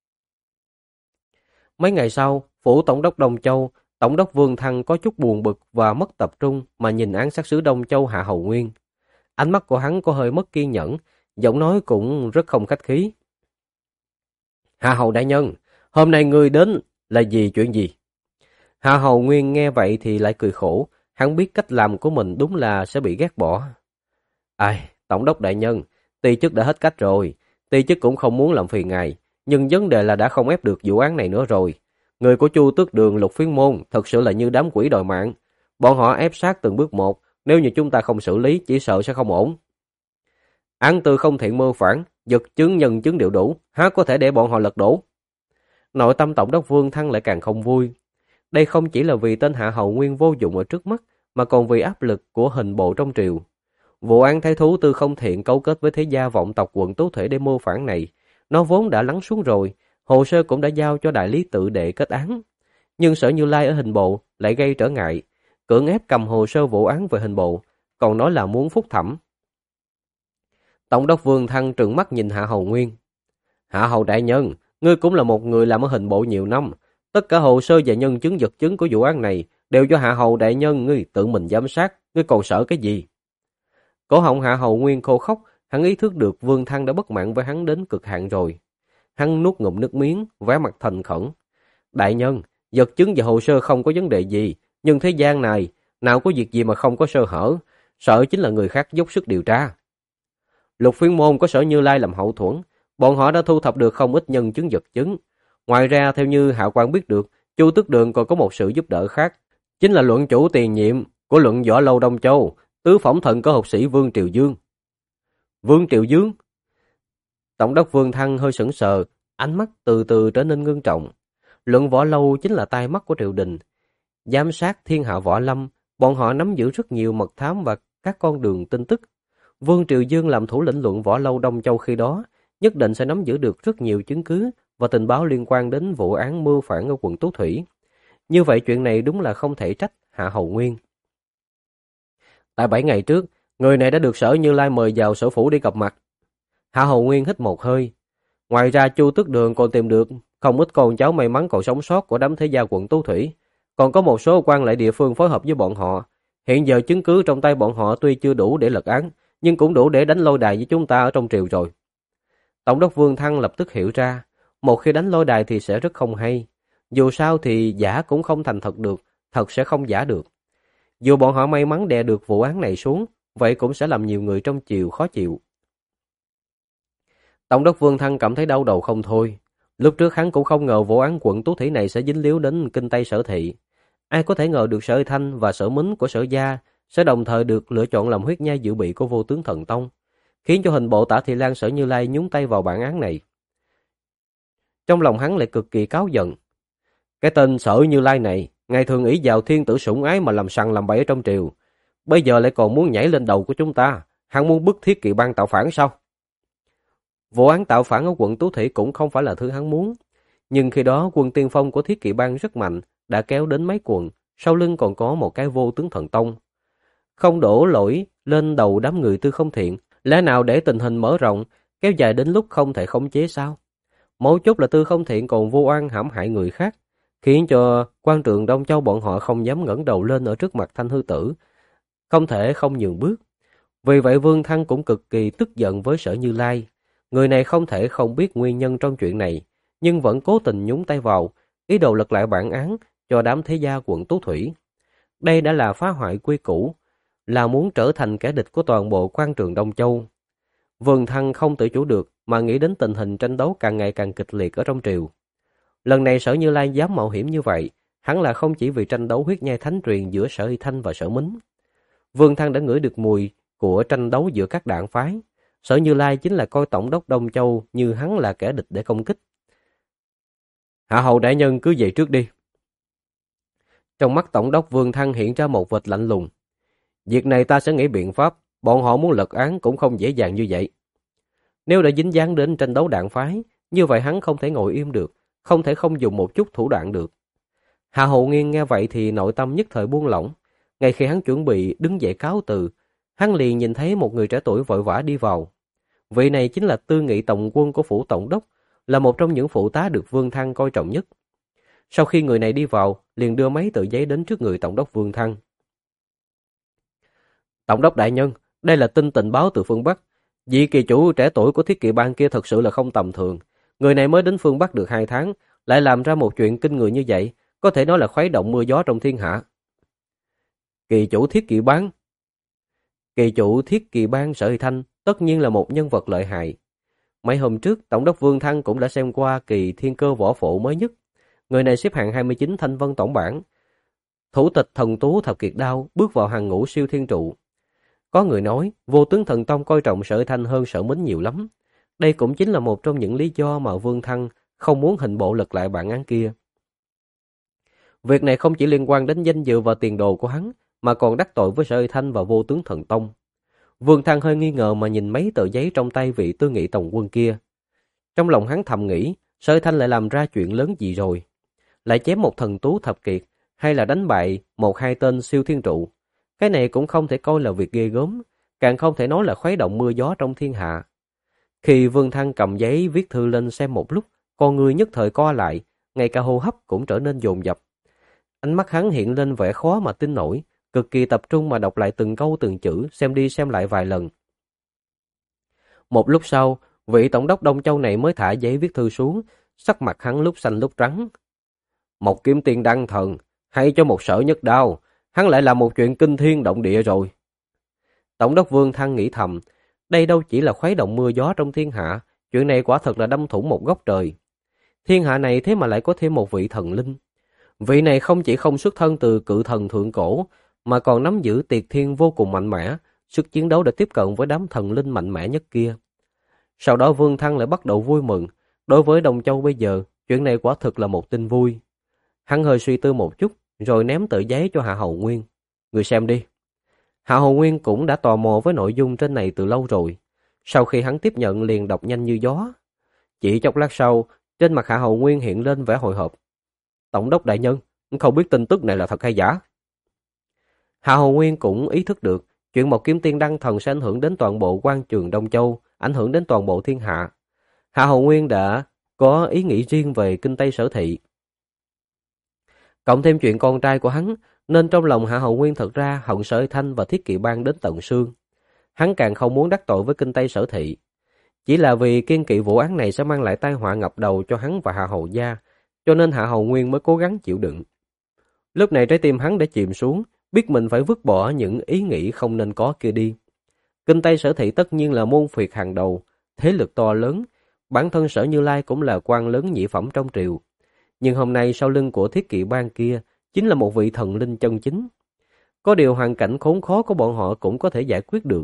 [SPEAKER 1] Mấy ngày sau, phủ tổng đốc Đông Châu, tổng đốc Vương Thăng có chút buồn bực và mất tập trung mà nhìn án sát sứ Đông Châu Hạ Hầu Nguyên. Ánh mắt của hắn có hơi mất kiên nhẫn, giọng nói cũng rất không khách khí. Hạ Hầu đại nhân, hôm nay ngươi đến là vì chuyện gì? Hạ Hầu Nguyên nghe vậy thì lại cười khổ, hắn biết cách làm của mình đúng là sẽ bị ghét bỏ. Ai, tổng đốc đại nhân, ty chức đã hết cách rồi, ty chức cũng không muốn làm phiền ngài, nhưng vấn đề là đã không ép được vụ án này nữa rồi. Người của Chu Tước Đường Lục Phiến Môn thật sự là như đám quỷ đòi mạng. Bọn họ ép sát từng bước một, nếu như chúng ta không xử lý chỉ sợ sẽ không ổn. Án tư không thiện mưu phản, vật chứng nhân chứng đều đủ, há có thể để bọn họ lật đổ. Nội tâm tổng đốc Vương Thăng lại càng không vui. Đây không chỉ là vì tên Hạ Hầu Nguyên vô dụng ở trước mắt, mà còn vì áp lực của hình bộ trong triều. Vụ án thái thú Tư Không Thiện cấu kết với thế gia vọng tộc quận Tú Thủy để mưu phản này, nó vốn đã lắng xuống rồi, hồ sơ cũng đã giao cho đại lý tự đệ kết án. Nhưng Sở Như Lai ở hình bộ lại gây trở ngại, cưỡng ép cầm hồ sơ vụ án về hình bộ, còn nói là muốn phúc thẩm. Tổng đốc Vương Thăng trừng mắt nhìn Hạ Hầu Nguyên. Hạ Hầu đại nhân, ngươi cũng là một người làm ở hình bộ nhiều năm, tất cả hồ sơ và nhân chứng vật chứng của vụ án này đều do Hạ Hầu đại nhân ngươi tự mình giám sát, ngươi còn sợ cái gì? Cổ họng Hạ Hầu Nguyên khô khóc, hắn ý thức được Vương Thăng đã bất mãn với hắn đến cực hạn rồi. Hắn nuốt ngụm nước miếng, vẻ mặt thành khẩn. Đại nhân, vật chứng và hồ sơ không có vấn đề gì, nhưng thế gian này, nào có việc gì mà không có sơ hở, sợ chính là người khác dốc sức điều tra. Lục Phiến Môn có Sở Như Lai làm hậu thuẫn, bọn họ đã thu thập được không ít nhân chứng vật chứng. Ngoài ra, theo như Hạ Quan biết được, Chu Tước Đường còn có một sự giúp đỡ khác, chính là luận chủ tiền nhiệm của luận Võ Lâu Đông Châu, tứ phỏng thần của học sĩ Vương Triều Dương. Vương Triều Dương? Tổng đốc Vương Thăng hơi sững sờ, ánh mắt từ từ trở nên ngưng trọng. Luận Võ Lâu chính là tai mắt của triều đình. Giám sát thiên hạ võ lâm, bọn họ nắm giữ rất nhiều mật thám và các con đường tin tức. Vương Triều Dương làm thủ lĩnh luận Võ Lâu Đông Châu khi đó, nhất định sẽ nắm giữ được rất nhiều chứng cứ và tình báo liên quan đến vụ án mưu phản ở quận Tú Thủy. Như vậy chuyện này đúng là không thể trách Hạ Hầu Nguyên. Tại 7 ngày trước, người này đã được Sở Như Lai mời vào sở phủ đi gặp mặt. Hạ Hầu Nguyên hít một hơi. Ngoài ra Chu Tước Đường còn tìm được không ít con cháu may mắn còn sống sót của đám thế gia quận Tú Thủy. Còn có một số quan lại địa phương phối hợp với bọn họ. Hiện giờ chứng cứ trong tay bọn họ tuy chưa đủ để lật án, nhưng cũng đủ để đánh lôi đài với chúng ta ở trong triều rồi. Tổng đốc Vương Thăng lập tức hiểu ra, một khi đánh lôi đài thì sẽ rất không hay. Dù sao thì giả cũng không thành thật được, thật sẽ không giả được. Dù bọn họ may mắn đè được vụ án này xuống, vậy cũng sẽ làm nhiều người trong triều khó chịu. Tổng đốc Vương Thăng cảm thấy đau đầu không thôi. Lúc trước hắn cũng không ngờ vụ án quận Tú Thủy này sẽ dính líu đến kinh Tây Sở Thị. Ai có thể ngờ được Sở Thanh và Sở Mính của Sở Gia sẽ đồng thời được lựa chọn làm huyết nhai dự bị của Vô Tướng Thần Tông, khiến cho hình bộ Tả Thị Lang Sở Như Lai nhúng tay vào bản án này. Trong lòng hắn lại cực kỳ cáu giận. Cái tên Sở Như Lai này, ngày thường ỷ vào thiên tử sủng ái mà làm sằng làm bậy ở trong triều. Bây giờ lại còn muốn nhảy lên đầu của chúng ta, hắn muốn bức Thiết Kỵ Bang tạo phản sao? Vụ án tạo phản ở quận Tú Thủy cũng không phải là thứ hắn muốn. Nhưng khi đó quân tiên phong của Thiết Kỵ Bang rất mạnh, đã kéo đến mấy quận, sau lưng còn có một cái Vô Tướng Thần Tông. Không đổ lỗi lên đầu đám người Tư Không Thiện, lẽ nào để tình hình mở rộng, kéo dài đến lúc không thể khống chế sao? Mấu chốt là Tư Không Thiện còn vô oan hãm hại người khác, khiến cho quan trường Đông Châu bọn họ không dám ngẩng đầu lên ở trước mặt Thanh Hư Tử, không thể không nhường bước. Vì vậy Vương Thăng cũng cực kỳ tức giận với Sở Như Lai. Người này không thể không biết nguyên nhân trong chuyện này, nhưng vẫn cố tình nhúng tay vào, ý đồ lật lại bản án cho đám thế gia quận Tú Thủy. Đây đã là phá hoại quy củ, là muốn trở thành kẻ địch của toàn bộ quan trường Đông Châu. Vương Thăng không tự chủ được mà nghĩ đến tình hình tranh đấu càng ngày càng kịch liệt ở trong triều. Lần này Sở Như Lai dám mạo hiểm như vậy, hắn là không chỉ vì tranh đấu huyết nhai thánh truyền giữa Sở Y Thanh và Sở Mính. Vương Thăng đã ngửi được mùi của tranh đấu giữa các đảng phái. Sở Như Lai chính là coi tổng đốc Đông Châu như hắn là kẻ địch để công kích. Hạ hầu đại nhân cứ về trước đi. Trong mắt tổng đốc Vương Thăng hiện ra một vệt lạnh lùng. Việc này ta sẽ nghĩ biện pháp, bọn họ muốn lật án cũng không dễ dàng như vậy. Nếu đã dính dáng đến tranh đấu đảng phái, như vậy hắn không thể ngồi im được, không thể không dùng một chút thủ đoạn được. Hạ Hậu Nghiên nghe vậy thì nội tâm nhất thời buông lỏng. Ngay khi hắn chuẩn bị đứng dậy cáo từ, hắn liền nhìn thấy một người trẻ tuổi vội vã đi vào. Vị này chính là Tư Nghị Tổng Quân của phủ tổng đốc, là một trong những phụ tá được Vương Thăng coi trọng nhất. Sau khi người này đi vào, liền đưa mấy tờ giấy đến trước người tổng đốc Vương Thăng. Tổng đốc đại nhân, đây là tin tình báo từ phương Bắc. Vị kỳ chủ trẻ tuổi của Thiết Kỵ Bang kia thật sự là không tầm thường. Người này mới đến phương Bắc được 2 tháng, lại làm ra một chuyện kinh người như vậy, có thể nói là khuấy động mưa gió trong thiên hạ. Kỳ chủ Thiết Kỵ Bang. Kỳ chủ Thiết Kỵ Bang Sở Hy Thanh tất nhiên là một nhân vật lợi hại. Mấy hôm trước, Tổng đốc Vương Thăng cũng đã xem qua kỳ Thiên Cơ Võ Phổ mới nhất. Người này xếp hạng 29 Thanh Vân tổng bảng. Thủ tịch thần tú Thập Kiệt Đao bước vào hàng ngũ siêu thiên trụ. Có người nói, Vô Tướng Thần Tông coi trọng Sở Hy Thanh hơn Sở Mính nhiều lắm. Đây cũng chính là một trong những lý do mà Vương Thăng không muốn hình bộ lật lại bản án kia. Việc này không chỉ liên quan đến danh dự và tiền đồ của hắn, mà còn đắc tội với Sở Hy Thanh và Vô Tướng Thần Tông. Vương Thăng hơi nghi ngờ mà nhìn mấy tờ giấy trong tay vị Tư Nghị Tổng Quân kia. Trong lòng hắn thầm nghĩ, Sở Hy Thanh lại làm ra chuyện lớn gì rồi? Lại chém một thần tú thập kiệt, hay là đánh bại 1-2 tên siêu thiên trụ? Cái này cũng không thể coi là việc ghê gớm, càng không thể nói là khuấy động mưa gió trong thiên hạ. Khi Vương Thăng cầm giấy viết thư lên xem một lúc, con người nhất thời co lại, ngay cả hô hấp cũng trở nên dồn dập. Ánh mắt hắn hiện lên vẻ khó mà tin nổi, cực kỳ tập trung mà đọc lại từng câu từng chữ, xem đi xem lại vài lần. Một lúc sau, vị tổng đốc Đông Châu này mới thả giấy viết thư xuống, sắc mặt hắn lúc xanh lúc trắng. Một kiếm tiên đăng thần, hay cho một sở nhất đao, hắn lại làm một chuyện kinh thiên động địa rồi. Tổng đốc Vương Thăng nghĩ thầm, đây đâu chỉ là khuấy động mưa gió trong thiên hạ, chuyện này quả thật là đâm thủng một góc trời. Thiên hạ này thế mà lại có thêm một vị thần linh. Vị này không chỉ không xuất thân từ cự thần thượng cổ, mà còn nắm giữ tiệt thiên vô cùng mạnh mẽ, sức chiến đấu đã tiếp cận với đám thần linh mạnh mẽ nhất kia. Sau đó Vương Thăng lại bắt đầu vui mừng, đối với Đông Châu bây giờ, chuyện này quả thực là một tin vui. Hắn hơi suy tư một chút, rồi ném tờ giấy cho Hạ Hầu Nguyên. Người xem đi. Hạ Hầu Nguyên cũng đã tò mò với nội dung trên này từ lâu rồi. Sau khi hắn tiếp nhận liền đọc nhanh như gió. Chỉ chốc lát sau, trên mặt Hạ Hầu Nguyên hiện lên vẻ hồi hộp. Tổng đốc đại nhân, không biết tin tức này là thật hay giả? Hạ Hầu Nguyên cũng ý thức được, chuyện một kiếm tiên đăng thần sẽ ảnh hưởng đến toàn bộ quan trường Đông Châu, ảnh hưởng đến toàn bộ thiên hạ. Hạ Hầu Nguyên đã có ý nghĩ riêng về kinh Tây Sở Thị. Cộng thêm chuyện con trai của hắn, nên trong lòng Hạ Hầu Nguyên thật ra hận Sở Hy Thanh và Thiết Kỵ Bang đến tận xương. Hắn càng không muốn đắc tội với kinh Tây Sở Thị. Chỉ là vì kiêng kỵ vụ án này sẽ mang lại tai họa ngập đầu cho hắn và Hạ Hầu gia, cho nên Hạ Hầu Nguyên mới cố gắng chịu đựng. Lúc này trái tim hắn đã chìm xuống, biết mình phải vứt bỏ những ý nghĩ không nên có kia đi. Kinh Tây Sở Thị tất nhiên là môn phiệt hàng đầu, thế lực to lớn, bản thân Sở Như Lai cũng là quan lớn nhị phẩm trong triều. Nhưng hôm nay sau lưng của Thiết Kỵ Bang kia chính là một vị thần linh chân chính. Có điều hoàn cảnh khốn khó của bọn họ cũng có thể giải quyết được.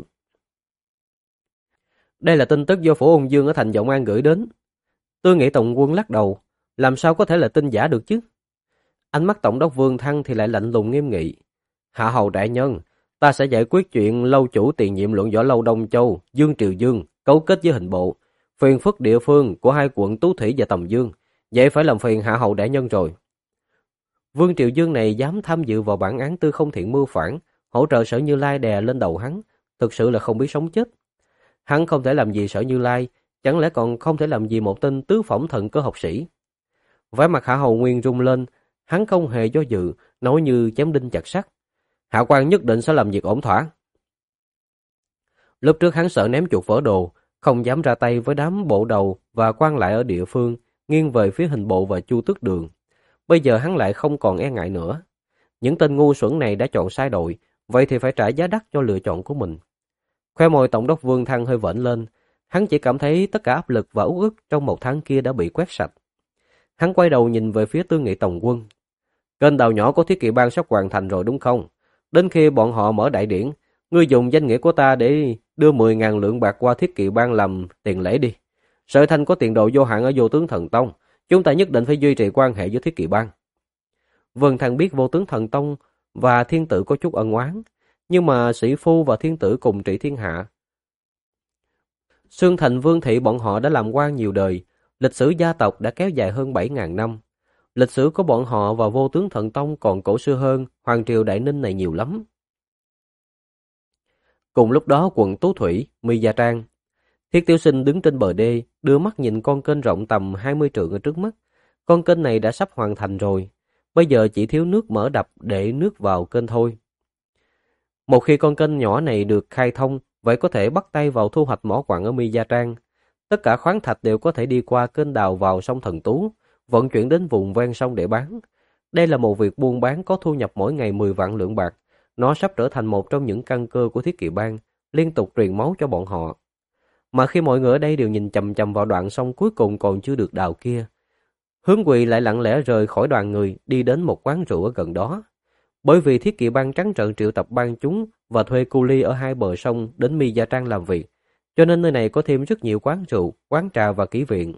[SPEAKER 1] Đây là tin tức do Phổ Ôn Dương ở thành Vọng An gửi đến. Tư Nghị Tổng Quân lắc đầu, làm sao có thể là tin giả được chứ? Ánh mắt Tổng đốc Vương Thăng thì lại lạnh lùng nghiêm nghị. Hạ Hầu đại nhân, ta sẽ giải quyết chuyện lâu chủ tiền nhiệm luận võ lâu Đông Châu, Dương Triều Dương, cấu kết với hình bộ, phiền phức địa phương của 2 quận Tú Thủy và Tầm Dương. Vậy phải làm phiền Hạ Hầu đại nhân rồi. Vương Triều Dương này dám tham dự vào bản án Tư Không Thiện mưu phản, hỗ trợ Sở Như Lai đè lên đầu hắn, thực sự là không biết sống chết. Hắn không thể làm gì Sở Như Lai, chẳng lẽ còn không thể làm gì một tên tứ phẩm thần cơ học sĩ? Vẻ mặt Hạ Hầu Nguyên rung lên, hắn không hề do dự, nói như chém đinh chặt sắt. Hạ quan nhất định sẽ làm việc ổn thỏa. Lúc trước hắn sợ ném chuột vỡ đồ, không dám ra tay với đám bộ đầu và quan lại ở địa phương, nghiêng về phía hình bộ và Chu Tước Đường. Bây giờ hắn lại không còn e ngại nữa. Những tên ngu xuẩn này đã chọn sai đội, vậy thì phải trả giá đắt cho lựa chọn của mình. Khoe môi Tổng đốc Vương Thăng hơi vểnh lên, hắn chỉ cảm thấy tất cả áp lực và uất ức trong 1 tháng kia đã bị quét sạch. Hắn quay đầu nhìn về phía Tư Nghị Tổng Quân. Kênh đào nhỏ của Thiết Kỵ Bang sắp hoàn thành rồi đúng không? Đến khi bọn họ mở đại điển, ngươi dùng danh nghĩa của ta để đưa 10.000 lượng bạc qua Thiết Kỵ Bang làm tiền lễ đi. Sở Thanh có tiền đồ vô hạn ở Vô Tướng Thần Tông, chúng ta nhất định phải duy trì quan hệ với Thiết Kỵ Bang. Vương Thăng biết Vô Tướng Thần Tông và Thiên Tự có chút ân oán, nhưng mà sĩ phu và thiên tử cùng trị thiên hạ. Xương Thành Vương thị bọn họ đã làm quan nhiều đời, lịch sử gia tộc đã kéo dài hơn 7.000 năm. Lịch sử của bọn họ và Vô Tướng Thần Tông còn cổ xưa hơn Hoàng triều Đại Ninh này nhiều lắm. Cùng lúc đó quận Tú Thủy, My Gia Trang. Thiết Tiểu Sinh đứng trên bờ đê, đưa mắt nhìn con kênh rộng tầm 20 trượng ở trước mắt. Con kênh này đã sắp hoàn thành rồi, bây giờ chỉ thiếu nước mở đập để nước vào kênh thôi. Một khi con kênh nhỏ này được khai thông, vậy có thể bắt tay vào thu hoạch mỏ quặng ở My Gia Trang. Tất cả khoáng thạch đều có thể đi qua kênh đào vào sông Thần Tú, vận chuyển đến vùng ven sông để bán. Đây là một việc buôn bán có thu nhập mỗi ngày 10 vạn lượng bạc. Nó sắp trở thành một trong những căn cơ của Thiết Kỵ Bang, liên tục truyền máu cho bọn họ. Mà khi mọi người ở đây đều nhìn chằm chằm vào đoạn sông cuối cùng còn chưa được đào kia, Hướng Quỳ lại lặng lẽ rời khỏi đoàn người, đi đến một quán rượu ở gần đó. Bởi vì Thiết Kỵ Bang trắng trợn triệu tập bang chúng và thuê cu ly ở hai bờ sông đến My Gia Trang làm việc, cho nên nơi này có thêm rất nhiều quán rượu, quán trà và kỹ viện.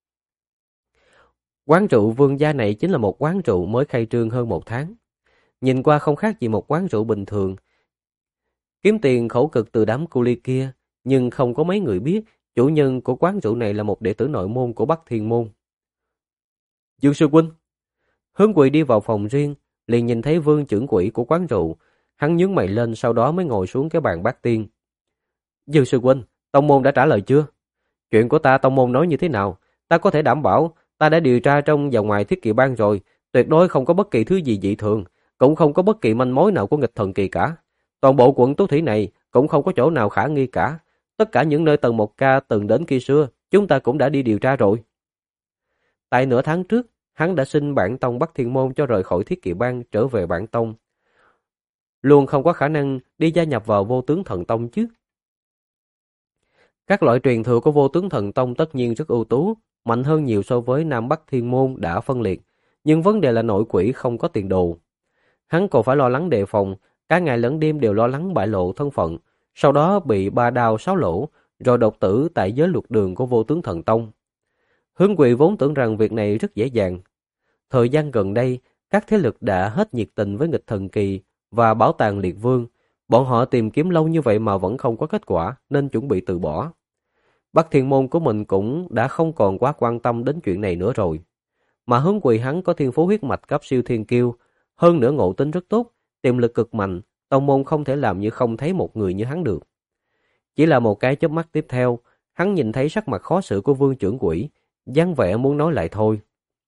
[SPEAKER 1] Quán rượu Vương Gia này chính là một quán rượu mới khai trương hơn 1 tháng. Nhìn qua không khác gì một quán rượu bình thường. Kiếm tiền khổ cực từ đám cu ly kia, nhưng không có mấy người biết chủ nhân của quán rượu này là một đệ tử nội môn của Bắc Thiên Môn. Dương sư huynh. Hướng Quỳ đi vào phòng riêng, liền nhìn thấy Vương trưởng quỹ của quán rượu. Hắn nhướng mày lên, sau đó mới ngồi xuống cái bàn bát tiên. Dương sư huynh, tông môn đã trả lời chưa? Chuyện của ta tông môn nói như thế nào? Ta có thể đảm bảo, ta đã điều tra trong và ngoài Thiết Kỵ Bang rồi, tuyệt đối không có bất kỳ thứ gì dị thường, cũng không có bất kỳ manh mối nào của nghịch thần kỳ cả. Toàn bộ quận Tú Thủy này cũng không có chỗ nào khả nghi cả. Tất cả những nơi Tần Một Ca từng đến khi xưa, chúng ta cũng đã đi điều tra rồi. Tại nửa tháng trước, hắn đã xin bản tông Bắc Thiên Môn cho rời khỏi Thiết Kỵ Bang trở về bản tông. Luôn không có khả năng đi gia nhập vào Vô Tướng Thần Tông chứ. Các loại truyền thừa của Vô Tướng Thần Tông tất nhiên rất ưu tú, mạnh hơn nhiều so với Nam Bắc Thiên Môn đã phân liệt, nhưng vấn đề là nội quỷ không có tiền đồ. Hắn còn phải lo lắng đề phòng, cả ngày lẫn đêm đều lo lắng bại lộ thân phận, sau đó bị 3 đao 6 lỗ, rồi độc tử tại giới luật đường của Vô Tướng Thần Tông. Hướng Quỳ vốn tưởng rằng việc này rất dễ dàng. Thời gian gần đây, các thế lực đã hết nhiệt tình với nghịch thần kỳ và bảo tàng liệt vương. Bọn họ tìm kiếm lâu như vậy mà vẫn không có kết quả, nên chuẩn bị từ bỏ. Bắc Thiên Môn của mình cũng đã không còn quá quan tâm đến chuyện này nữa rồi. Mà Hướng Quỳ hắn có thiên phú huyết mạch cấp siêu thiên kiêu, hơn nữa ngộ tính rất tốt, tiềm lực cực mạnh, tông môn không thể làm như không thấy một người như hắn được. Chỉ là một cái chớp mắt tiếp theo, hắn nhìn thấy sắc mặt khó xử của Vương trưởng quỹ, dáng vẻ muốn nói lại thôi.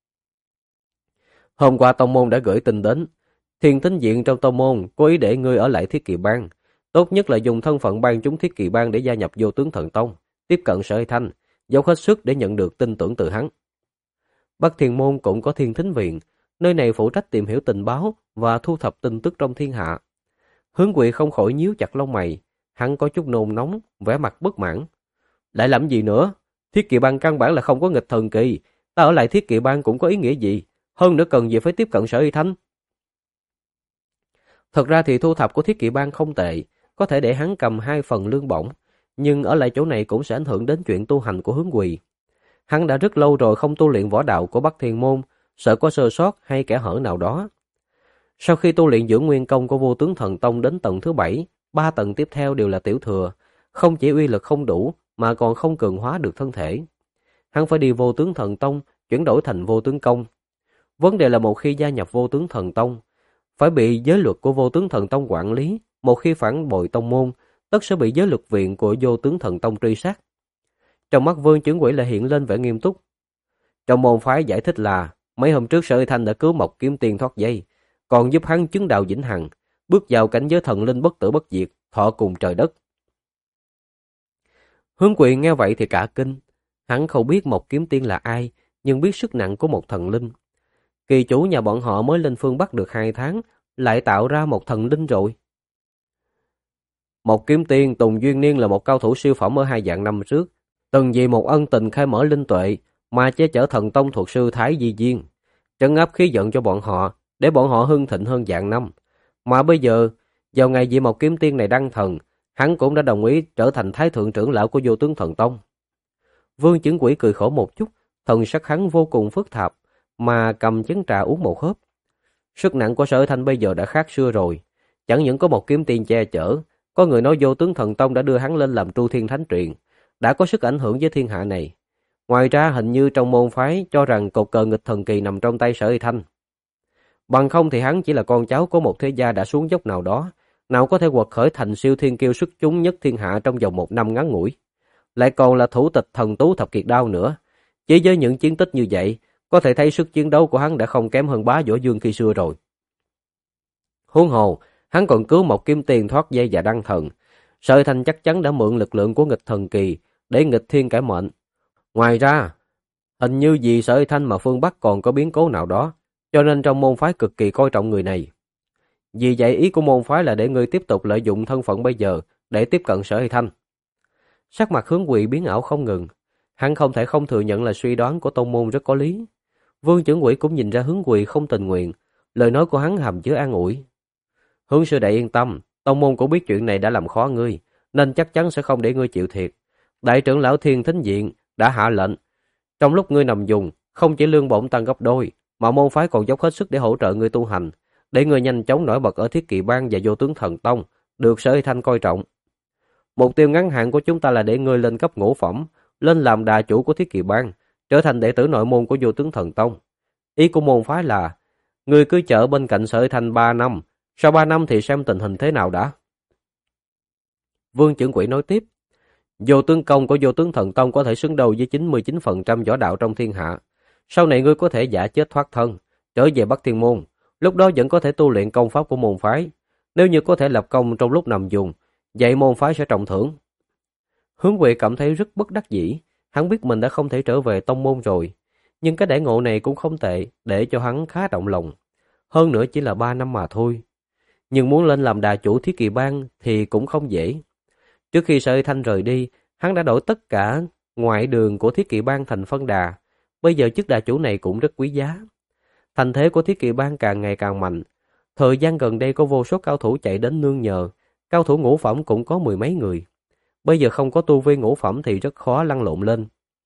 [SPEAKER 1] Hôm qua tông môn đã gửi tin đến, Thiên Tín Diện trong tông môn có ý để ngươi ở lại Thiết Kỵ Bang, tốt nhất là dùng thân phận ban chúng Thiết Kỵ Bang để gia nhập Vô Tướng Thần Tông, tiếp cận Sở Hy Thanh, dốc hết sức để nhận được tin tưởng từ hắn. Bắc Thiên Môn cũng có Thiên Thính Viện, nơi này phụ trách tìm hiểu tình báo và thu thập tin tức trong thiên hạ. Hướng Quỳ không khỏi nhíu chặt lông mày, hắn có chút nôn nóng, vẻ mặt bất mãn. Lại làm gì nữa? Thiết Kỵ Bang căn bản là không có nghịch thần kỳ, ta ở lại Thiết Kỵ Bang cũng có ý nghĩa gì, hơn nữa cần gì phải tiếp cận Sở Y Thanh. Thật ra thì thu thập của Thiết Kỵ Bang không tệ, có thể để hắn cầm 2 phần lương bổng, nhưng ở lại chỗ này cũng sẽ ảnh hưởng đến chuyện tu hành của Hướng Quỳ. Hắn đã rất lâu rồi không tu luyện võ đạo của Bắc Thiên Môn, sợ có sơ sót hay kẽ hở nào đó. Sau khi tu luyện dưỡng nguyên công của Vô Tướng Thần Tông đến tầng thứ 7, 3 tầng tiếp theo đều là tiểu thừa, không chỉ uy lực không đủ mà còn không cường hóa được thân thể. Hắn phải đi Vô Tướng Thần Tông, chuyển đổi thành Vô Tướng Công. Vấn đề là một khi gia nhập Vô Tướng Thần Tông, phải bị giới luật của Vô Tướng Thần Tông quản lý, một khi phản bội tông môn, tất sẽ bị giới luật viện của Vô Tướng Thần Tông truy sát. Trong mắt Vương trưởng quỹ lại hiện lên vẻ nghiêm túc. Trong môn phái giải thích là, mấy hôm trước Sở Y Thanh đã cứu Mộc Kiếm Tiên thoát dây, còn giúp hắn chứng đạo vĩnh hằng, bước vào cảnh giới thần linh bất tử bất diệt, thọ cùng trời đất. Hướng Quỳ nghe vậy thì cả kinh, hắn không biết Mộc Kiếm Tiên là ai, nhưng biết sức nặng của một thần linh. Kỳ chủ nhà bọn họ mới lên phương Bắc được 2 tháng, lại tạo ra một thần linh rồi. Mộc Kiếm Tiên Tùng Duyên Niên là một cao thủ siêu phẩm ở 2 vạn năm trước, từng vì một ân tình khai mở linh tuệ mà che chở thần tông thuật sư Thái Di Diên, trấn áp khí giận cho bọn họ, để bọn họ hưng thịnh hơn vạn năm. Mà bây giờ, vào ngày vị Mộc Kiếm Tiên này đăng thần, hắn cũng đã đồng ý trở thành Thái Thượng trưởng lão của Vô Tướng Thần Tông. Vương trưởng quỹ cười khổ một chút, thần sắc hắn vô cùng phức tạp, mà cầm chén trà uống một hớp. Sức nặng của Sở Thanh bây giờ đã khác xưa rồi, chẳng những có một kiếm tiền che chở, có người nói Vô Tướng Thần Tông đã đưa hắn lên làm Tru Thiên Thánh Truyền, đã có sức ảnh hưởng với thiên hạ này. Ngoài ra hình như trong môn phái cho rằng cột cờ nghịch thần kỳ nằm trong tay Sở Y Thanh. Bằng không thì hắn chỉ là con cháu của một thế gia đã xuống dốc nào đó, nào có thể quật khởi thành siêu thiên kiêu xuất chúng nhất thiên hạ trong vòng 1 năm ngắn ngủi. Lại còn là thủ tịch thần tú thập kiệt đao nữa. Chỉ với những chiến tích như vậy, có thể thấy sức chiến đấu của hắn đã không kém hơn Bá Võ Dương khi xưa rồi. Huống hồ, hắn còn cứu một kiếm tiền thoát dây và đăng thần. Sở Y Thanh chắc chắn đã mượn lực lượng của nghịch thần kỳ để nghịch thiên cải mệnh. Ngoài ra, hình như vì Sở Y Thanh mà phương Bắc còn có biến cố nào đó, cho nên trong môn phái cực kỳ coi trọng người này. Vì vậy ý của môn phái là để ngươi tiếp tục lợi dụng thân phận bây giờ để tiếp cận Sở Y Thanh. Sắc mặt Hướng Quỳ biến ảo không ngừng. Hắn không thể không thừa nhận là suy đoán của tông môn rất có lý. Vương Chưởng Quỷ cũng nhìn ra Hướng Quỳ không tình nguyện, lời nói của hắn hàm chứa an ủi. Hướng sư đệ yên tâm, tông môn cũng biết chuyện này đã làm khó ngươi, nên chắc chắn sẽ không để ngươi chịu thiệt. Đại trưởng lão Thiên Thính Diện đã hạ lệnh, trong lúc ngươi nằm dùng, không chỉ lương bổng tăng gấp đôi, mà môn phái còn dốc hết sức để hỗ trợ ngươi tu hành, để ngươi nhanh chóng nổi bật ở Thiết Kỵ Bang và Vô Tướng Thần Tông, được Sở Y Thanh coi trọng. Mục tiêu ngắn hạn của chúng ta là để ngươi lên cấp ngũ phẩm, lên làm đà chủ của Thiết Kỵ Bang, trở thành đệ tử nội môn của Vô Tướng Thần Tông. Ý của môn phái là, ngươi cứ chở bên cạnh Sở Y Thanh 3 năm, sau 3 năm thì xem tình hình thế nào đã. Vương Chưởng Quỷ nói tiếp, Vô Tướng Công của Vô Tướng Thần Tông có thể xứng đầu với 99% võ đạo trong thiên hạ. Sau này ngươi có thể giả chết thoát thân, trở về Bắc Thiên Môn, lúc đó vẫn có thể tu luyện công pháp của môn phái. Nếu như có thể lập công trong lúc nằm dùng, vậy môn phái sẽ trọng thưởng. Hướng Quỳ cảm thấy rất bất đắc dĩ, hắn biết mình đã không thể trở về tông môn rồi, nhưng cái đãi ngộ này cũng không tệ, để cho hắn khá động lòng. Hơn nữa chỉ là 3 năm mà thôi. Nhưng muốn lên làm đà chủ Thiết Kỵ Bang thì cũng không dễ. Trước khi Sở Y Thanh rời đi, hắn đã đổi tất cả ngoại đường của Thiết Kỵ Bang thành phân đà. Bây giờ chức đà chủ này cũng rất quý giá. Thành thế của Thiết Kỵ Bang càng ngày càng mạnh. Thời gian gần đây có vô số cao thủ chạy đến nương nhờ. Cao thủ ngũ phẩm cũng có 10 mấy người. Bây giờ không có tu vi ngũ phẩm thì rất khó lăn lộn lên.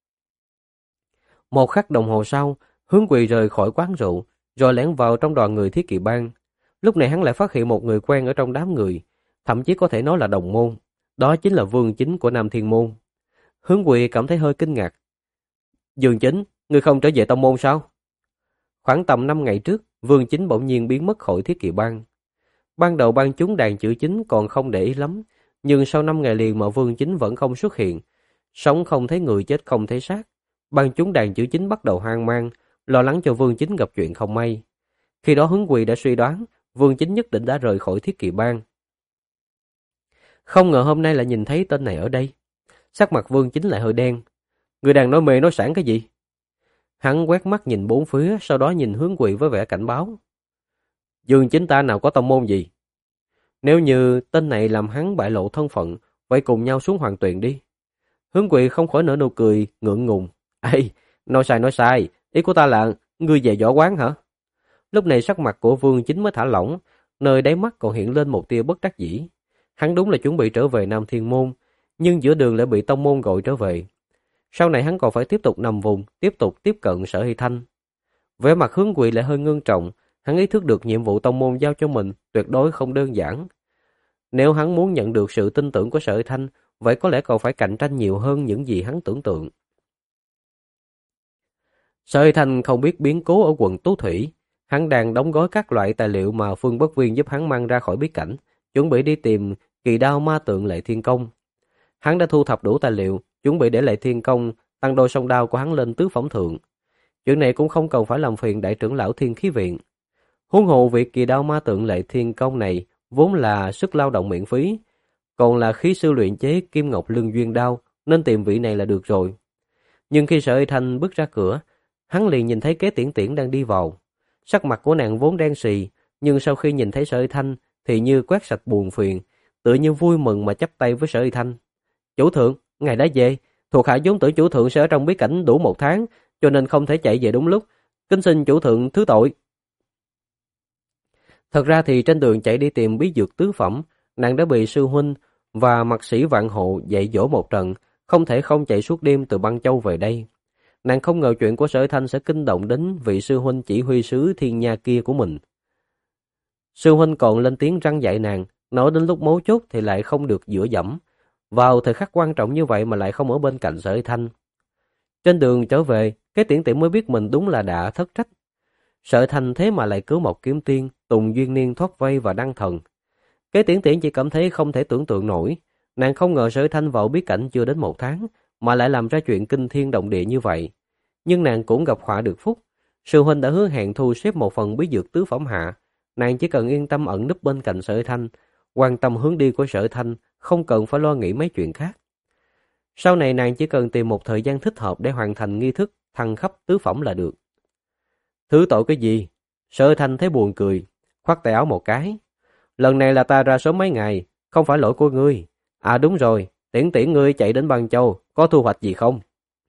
[SPEAKER 1] Một khắc đồng hồ sau, Hướng Quỳ rời khỏi quán rượu, rồi lẻn vào trong đoàn người Thiết Kỵ Bang. Lúc này hắn lại phát hiện một người quen ở trong đám người, thậm chí có thể nói là đồng môn. Đó chính là Vương Chính của Nam Thiên Môn. Hướng Quỳ cảm thấy hơi kinh ngạc. Dương Chính, ngươi không trở về tông môn sao? Khoảng tầm 5 ngày trước, Vương Chính bỗng nhiên biến mất khỏi Thiết Kỵ Bang. Ban đầu ban chúng đàn chữ Chính còn không để ý lắm, nhưng sau 5 ngày liền mà Vương Chính vẫn không xuất hiện. Sống không thấy người, chết không thấy xác. Ban chúng đàn chữ Chính bắt đầu hoang mang, lo lắng cho Vương Chính gặp chuyện không may. Khi đó Hướng Quỳ đã suy đoán, Vương Chính nhất định đã rời khỏi Thiết Kỵ Bang. Không ngờ hôm nay lại nhìn thấy tên này ở đây. Sắc mặt Vương Chính lại hơi đen. Người đang nói mê nói sản cái gì? Hắn quét mắt nhìn bốn phía, sau đó nhìn Hướng Quỳ với vẻ cảnh báo. Dương Chính ta nào có tông môn gì? Nếu như tên này làm hắn bại lộ thân phận, vậy cùng nhau xuống Hoàng Tuyền đi. Hướng Quỳ không khỏi nở nụ cười, ngượng ngùng. Ê, nói sai, ý của ta là, ngươi về võ quán hả? Lúc này sắc mặt của Vương Chính mới thả lỏng, nơi đáy mắt còn hiện lên một tia bất đắc dĩ. Hắn đúng là chuẩn bị trở về Nam Thiên Môn, nhưng giữa đường lại bị tông môn gọi trở về. Sau này hắn còn phải tiếp tục nằm vùng, tiếp tục tiếp cận Sở Y Thanh. Vẻ mặt Hướng Quỳ lại hơi ngưng trọng, hắn ý thức được nhiệm vụ tông môn giao cho mình tuyệt đối không đơn giản. Nếu hắn muốn nhận được sự tin tưởng của Sở Y Thanh, vậy có lẽ còn phải cạnh tranh nhiều hơn những gì hắn tưởng tượng. Sở Y Thanh không biết biến cố ở quận Tú Thủy, hắn đang đóng gói các loại tài liệu mà Phương Bất Viên giúp hắn mang ra khỏi bí cảnh, chuẩn bị đi tìm kỳ đao ma tượng Lệ Thiên Công. Hắn đã thu thập đủ tài liệu, chuẩn bị để Lệ Thiên Công tăng đôi song đao của hắn lên tứ phẩm thượng. Chuyện này cũng không cần phải làm phiền đại trưởng lão Thiên Khí Viện. Huống hồ việc kỳ đao ma tượng Lệ Thiên Công này vốn là sức lao động miễn phí, còn là khí sư luyện chế kim ngọc lương duyên đao, nên tìm vị này là được rồi. Nhưng khi Sở Y Thanh bước ra cửa, hắn liền nhìn thấy Kế Tiễn Tiễn đang đi vào. Sắc mặt của nàng vốn đen xì, nhưng sau khi nhìn thấy Sở Y Thanh thì như quét sạch buồn phiền, tự như vui mừng mà chắp tay với Sở Y Thanh. Chủ thượng, ngài đã về, thuộc hạ vốn tưởng chủ thượng sẽ ở trong bí cảnh đủ 1 tháng, cho nên không thể chạy về đúng lúc. Kính xin chủ thượng thứ tội. Thật ra thì trên đường chạy đi tìm bí dược tứ phẩm, nàng đã bị sư huynh và mật sĩ Vạn Hộ dạy dỗ một trận, không thể không chạy suốt đêm từ Băng Châu về đây. Nàng không ngờ chuyện của Sở Y Thanh sẽ kinh động đến vị sư huynh chỉ huy sứ Thiên Nha kia của mình. Sư huynh còn lên tiếng răn dạy nàng, nói đến lúc mấu chốt thì lại không được dựa dẫm. Vào thời khắc quan trọng như vậy mà lại không ở bên cạnh Sở Thanh. Trên đường trở về, cái Tiễn Tiễn mới biết mình đúng là đã thất trách. Sở Thanh thế mà lại cứu một kiếm tiên, Tùng Duyên Niên thoát vây và đăng thần. Cái Tiễn Tiễn chỉ cảm thấy không thể tưởng tượng nổi. Nàng không ngờ Sở Thanh vào bí cảnh chưa đến 1 tháng, mà lại làm ra chuyện kinh thiên động địa như vậy. Nhưng nàng cũng gặp họa được phúc. Sư huynh đã hứa hẹn thu xếp một phần bí dược tứ phẩm hạ. Nàng chỉ cần yên tâm ẩn núp bên cạnh Sở Thanh, quan tâm hướng đi của Sở Thanh, không cần phải lo nghĩ mấy chuyện khác. Sau này nàng chỉ cần tìm một thời gian thích hợp để hoàn thành nghi thức thăng cấp tứ phẩm là được. Thứ tội cái gì? Sở Thanh thấy buồn cười, khoát tay áo một cái. Lần này là ta ra sớm mấy ngày, không phải lỗi của ngươi. À đúng rồi, Tiễn Tiễn ngươi chạy đến Băng Châu, có thu hoạch gì không?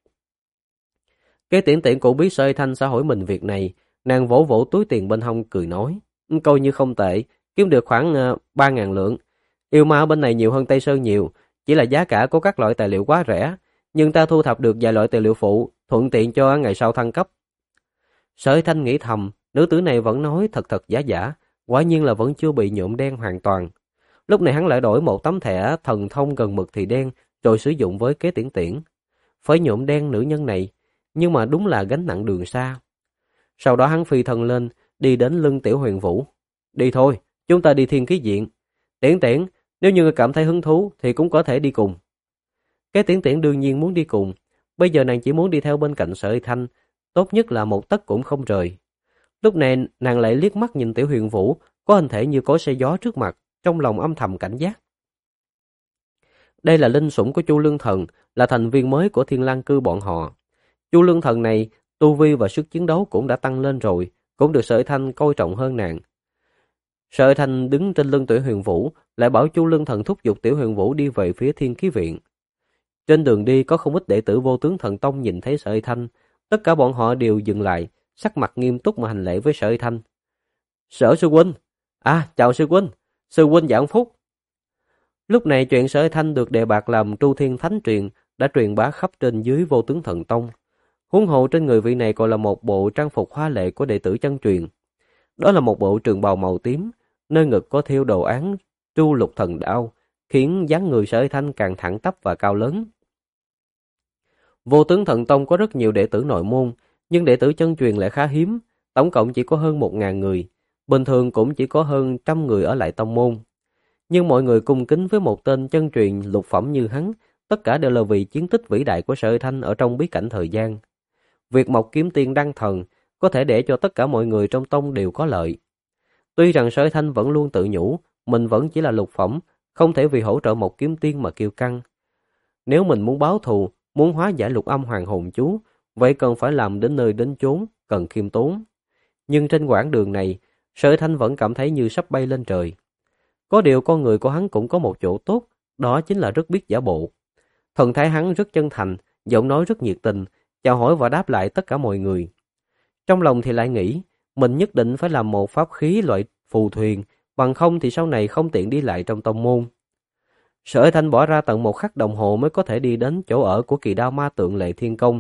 [SPEAKER 1] Cái Tiễn Tiễn cũng biết Sở Thanh sẽ hỏi mình việc này, nàng vỗ vỗ túi tiền bên hông cười nói. Coi như không tệ, kiếm được khoảng 3.000 lượng. Yêu ma ở bên này nhiều hơn Tây Sơn nhiều, chỉ là giá cả của các loại tài liệu quá rẻ, nhưng ta thu thập được vài loại tài liệu phụ, thuận tiện cho ngày sau thăng cấp. Sở Thanh nghĩ thầm, nữ tử này vẫn nói thật thật giả giả, quả nhiên là vẫn chưa bị nhuộm đen hoàn toàn. Lúc này hắn lại đổi một tấm thẻ thần thông gần mực thì đen, rồi sử dụng với Kế Tiễn Tiễn. Phải nhuộm đen nữ nhân này, nhưng mà đúng là gánh nặng đường xa. Sau đó hắn phi thân lên, đi đến lưng Tiểu Huyền Vũ. Đi thôi, chúng ta đi Thiên Khí Viện. Tiễn Tiễn, nếu như cảm thấy hứng thú thì cũng có thể đi cùng. Kế Tiễn Tiễn đương nhiên muốn đi cùng, bây giờ nàng chỉ muốn đi theo bên cạnh Sở Thanh, tốt nhất là một tấc cũng không rời. Lúc này nàng lại liếc mắt nhìn Tiểu Huyền Vũ, có hình thể như cối xay gió trước mặt, trong lòng âm thầm cảnh giác. Đây là linh sủng của Chu Lương Thần, là thành viên mới của Thiên Lang Cư bọn họ. Chu Lương Thần này, tu vi và sức chiến đấu cũng đã tăng lên rồi, cũng được Sở Thanh coi trọng hơn nàng. Sở Thanh đứng trên lưng Tiểu Huyền Vũ, lại bảo Chu Lương Thần thúc giục Tiểu Huyền Vũ đi về phía Thiên Khí Viện. Trên đường đi có không ít đệ tử Vô Tướng Thần Tông nhìn thấy Sở Thanh, tất cả bọn họ đều dừng lại, sắc mặt nghiêm túc mà hành lễ với Sở Thanh. Sở sư huynh, chào sư huynh giảng phúc. Lúc này chuyện Sở Thanh được đề bạt làm Tru Thiên Thánh Truyền đã truyền bá khắp trên dưới Vô Tướng Thần Tông. Huống hồ trên người vị này còn là một bộ trang phục hoa lệ của đệ tử chân truyền. Đó là một bộ trường bào màu tím, nơi ngực có thêu đồ án Tru Lục Thần Đao, khiến dáng người Sở Thanh càng thẳng tắp và cao lớn. Vô Tướng Thần Tông có rất nhiều đệ tử nội môn, nhưng đệ tử chân truyền lại khá hiếm, tổng cộng chỉ có hơn 1.000 người, bình thường cũng chỉ có hơn 100 người ở lại tông môn. Nhưng mọi người cung kính với một tên chân truyền lục phẩm như hắn, tất cả đều là vì chiến tích vĩ đại của Sở Thanh ở trong bí cảnh thời gian. Việc Mộc Kiếm Tiên đăng thần có thể để cho tất cả mọi người trong tông đều có lợi. Tuy rằng Sở Thanh vẫn luôn tự nhủ, mình vẫn chỉ là lục phẩm, không thể vì hỗ trợ Mộc Kiếm Tiên mà kiêu căng. Nếu mình muốn báo thù, muốn hóa giải lục âm hoàng hồn chú, vậy cần phải làm đến nơi đến chốn, cần khiêm tốn. Nhưng trên quãng đường này, Sở Thanh vẫn cảm thấy như sắp bay lên trời. Có điều con người của hắn cũng có một chỗ tốt, đó chính là rất biết giả bộ. Thần thái hắn rất chân thành, giọng nói rất nhiệt tình, chào hỏi và đáp lại tất cả mọi người. Trong lòng thì lại nghĩ, mình nhất định phải làm một pháp khí loại phù thuyền, bằng không thì sau này không tiện đi lại trong tông môn. Sở Thanh bỏ ra tận 1 khắc đồng hồ mới có thể đi đến chỗ ở của Kỳ Đao Ma Tượng Lệ Thiên Công.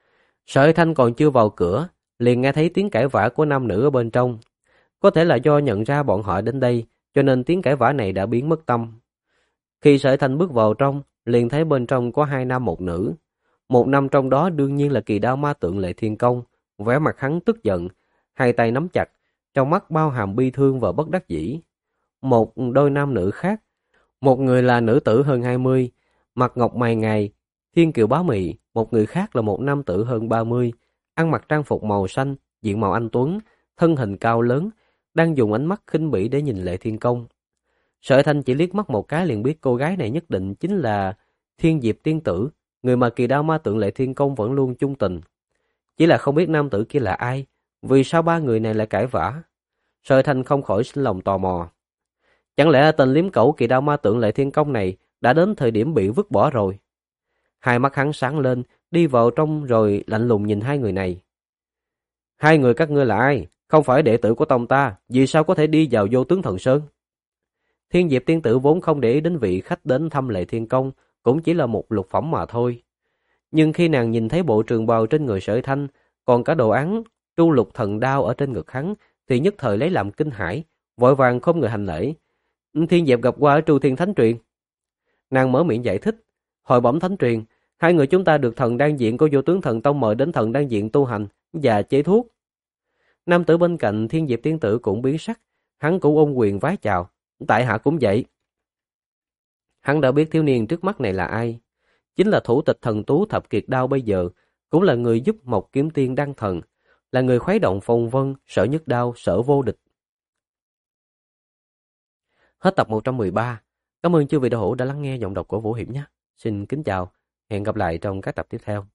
[SPEAKER 1] Sở Thanh còn chưa vào cửa, liền nghe thấy tiếng cãi vã của nam nữ ở bên trong. Có thể là do nhận ra bọn họ đến đây, cho nên tiếng cãi vã này đã biến mất tâm. Khi Sở Thanh bước vào trong, liền thấy bên trong có 2 nam 1 nữ. Một nam trong đó đương nhiên là Kỳ Đao Ma Tượng Lệ Thiên Công, vẻ mặt hắn tức giận, hai tay nắm chặt, trong mắt bao hàm bi thương và bất đắc dĩ. Một đôi nam nữ khác, một người là nữ tử hơn 20, mặt ngọc mày ngài, thiên kiều bá mị, một người khác là một nam tử hơn 30, ăn mặc trang phục màu xanh, diện mạo anh tuấn, thân hình cao lớn, đang dùng ánh mắt khinh bỉ để nhìn Lệ Thiên Công. Sở Thanh chỉ liếc mắt một cái liền biết cô gái này nhất định chính là Thiên Diệp Tiên Tử, người mà Kỳ Đao Ma Tượng Lệ Thiên Công vẫn luôn chung tình. Chỉ là không biết nam tử kia là ai, vì sao 3 người này lại cãi vã. Sở Thanh không khỏi sinh lòng tò mò. Chẳng lẽ tên liếm cẩu Kỳ Đao Ma Tượng Lệ Thiên Công này đã đến thời điểm bị vứt bỏ rồi? Hai mắt hắn sáng lên, đi vào trong rồi lạnh lùng nhìn hai người này. Hai người các ngươi là ai? Không phải đệ tử của tông ta, vì sao có thể đi vào Vô Tướng Thần Sơn? Thiên Diệp Tiên Tử vốn không để ý đến vị khách đến thăm Lệ Thiên Công, cũng chỉ là một lục phẩm mà thôi. Nhưng khi nàng nhìn thấy bộ trường bào trên người Sở Thanh, còn cả đồ án Tru Lục Thần Đao ở trên ngực hắn, thì nhất thời lấy làm kinh hãi, vội vàng không người hành lễ. Thiên Diệp gặp qua ở Tru Thiên Thánh Truyền. Nàng mở miệng giải thích. Hồi bẩm Thánh Truyền, hai người chúng ta được thần đan diện của Vô Tướng Thần Tông mời đến thần đan diện tu hành và chế thuốc. Nam tử bên cạnh Thiên Diệp tiên tử cũng biến sắc, hắn cũng ôm quyền vái chào. Tại hạ cũng vậy. Hắn đã biết thiếu niên trước mắt này là ai. Chính là thủ tịch thần tú thập kiệt đao bây giờ, cũng là người giúp Mộc Kiếm Tiên đăng thần, là người khuấy động phong vân, sở nhất đao, sở vô địch. Hết tập 113. Cảm ơn chư vị đạo hữu đã lắng nghe giọng đọc của Vũ Hiệp nhé. Xin kính chào, hẹn gặp lại trong các tập tiếp theo.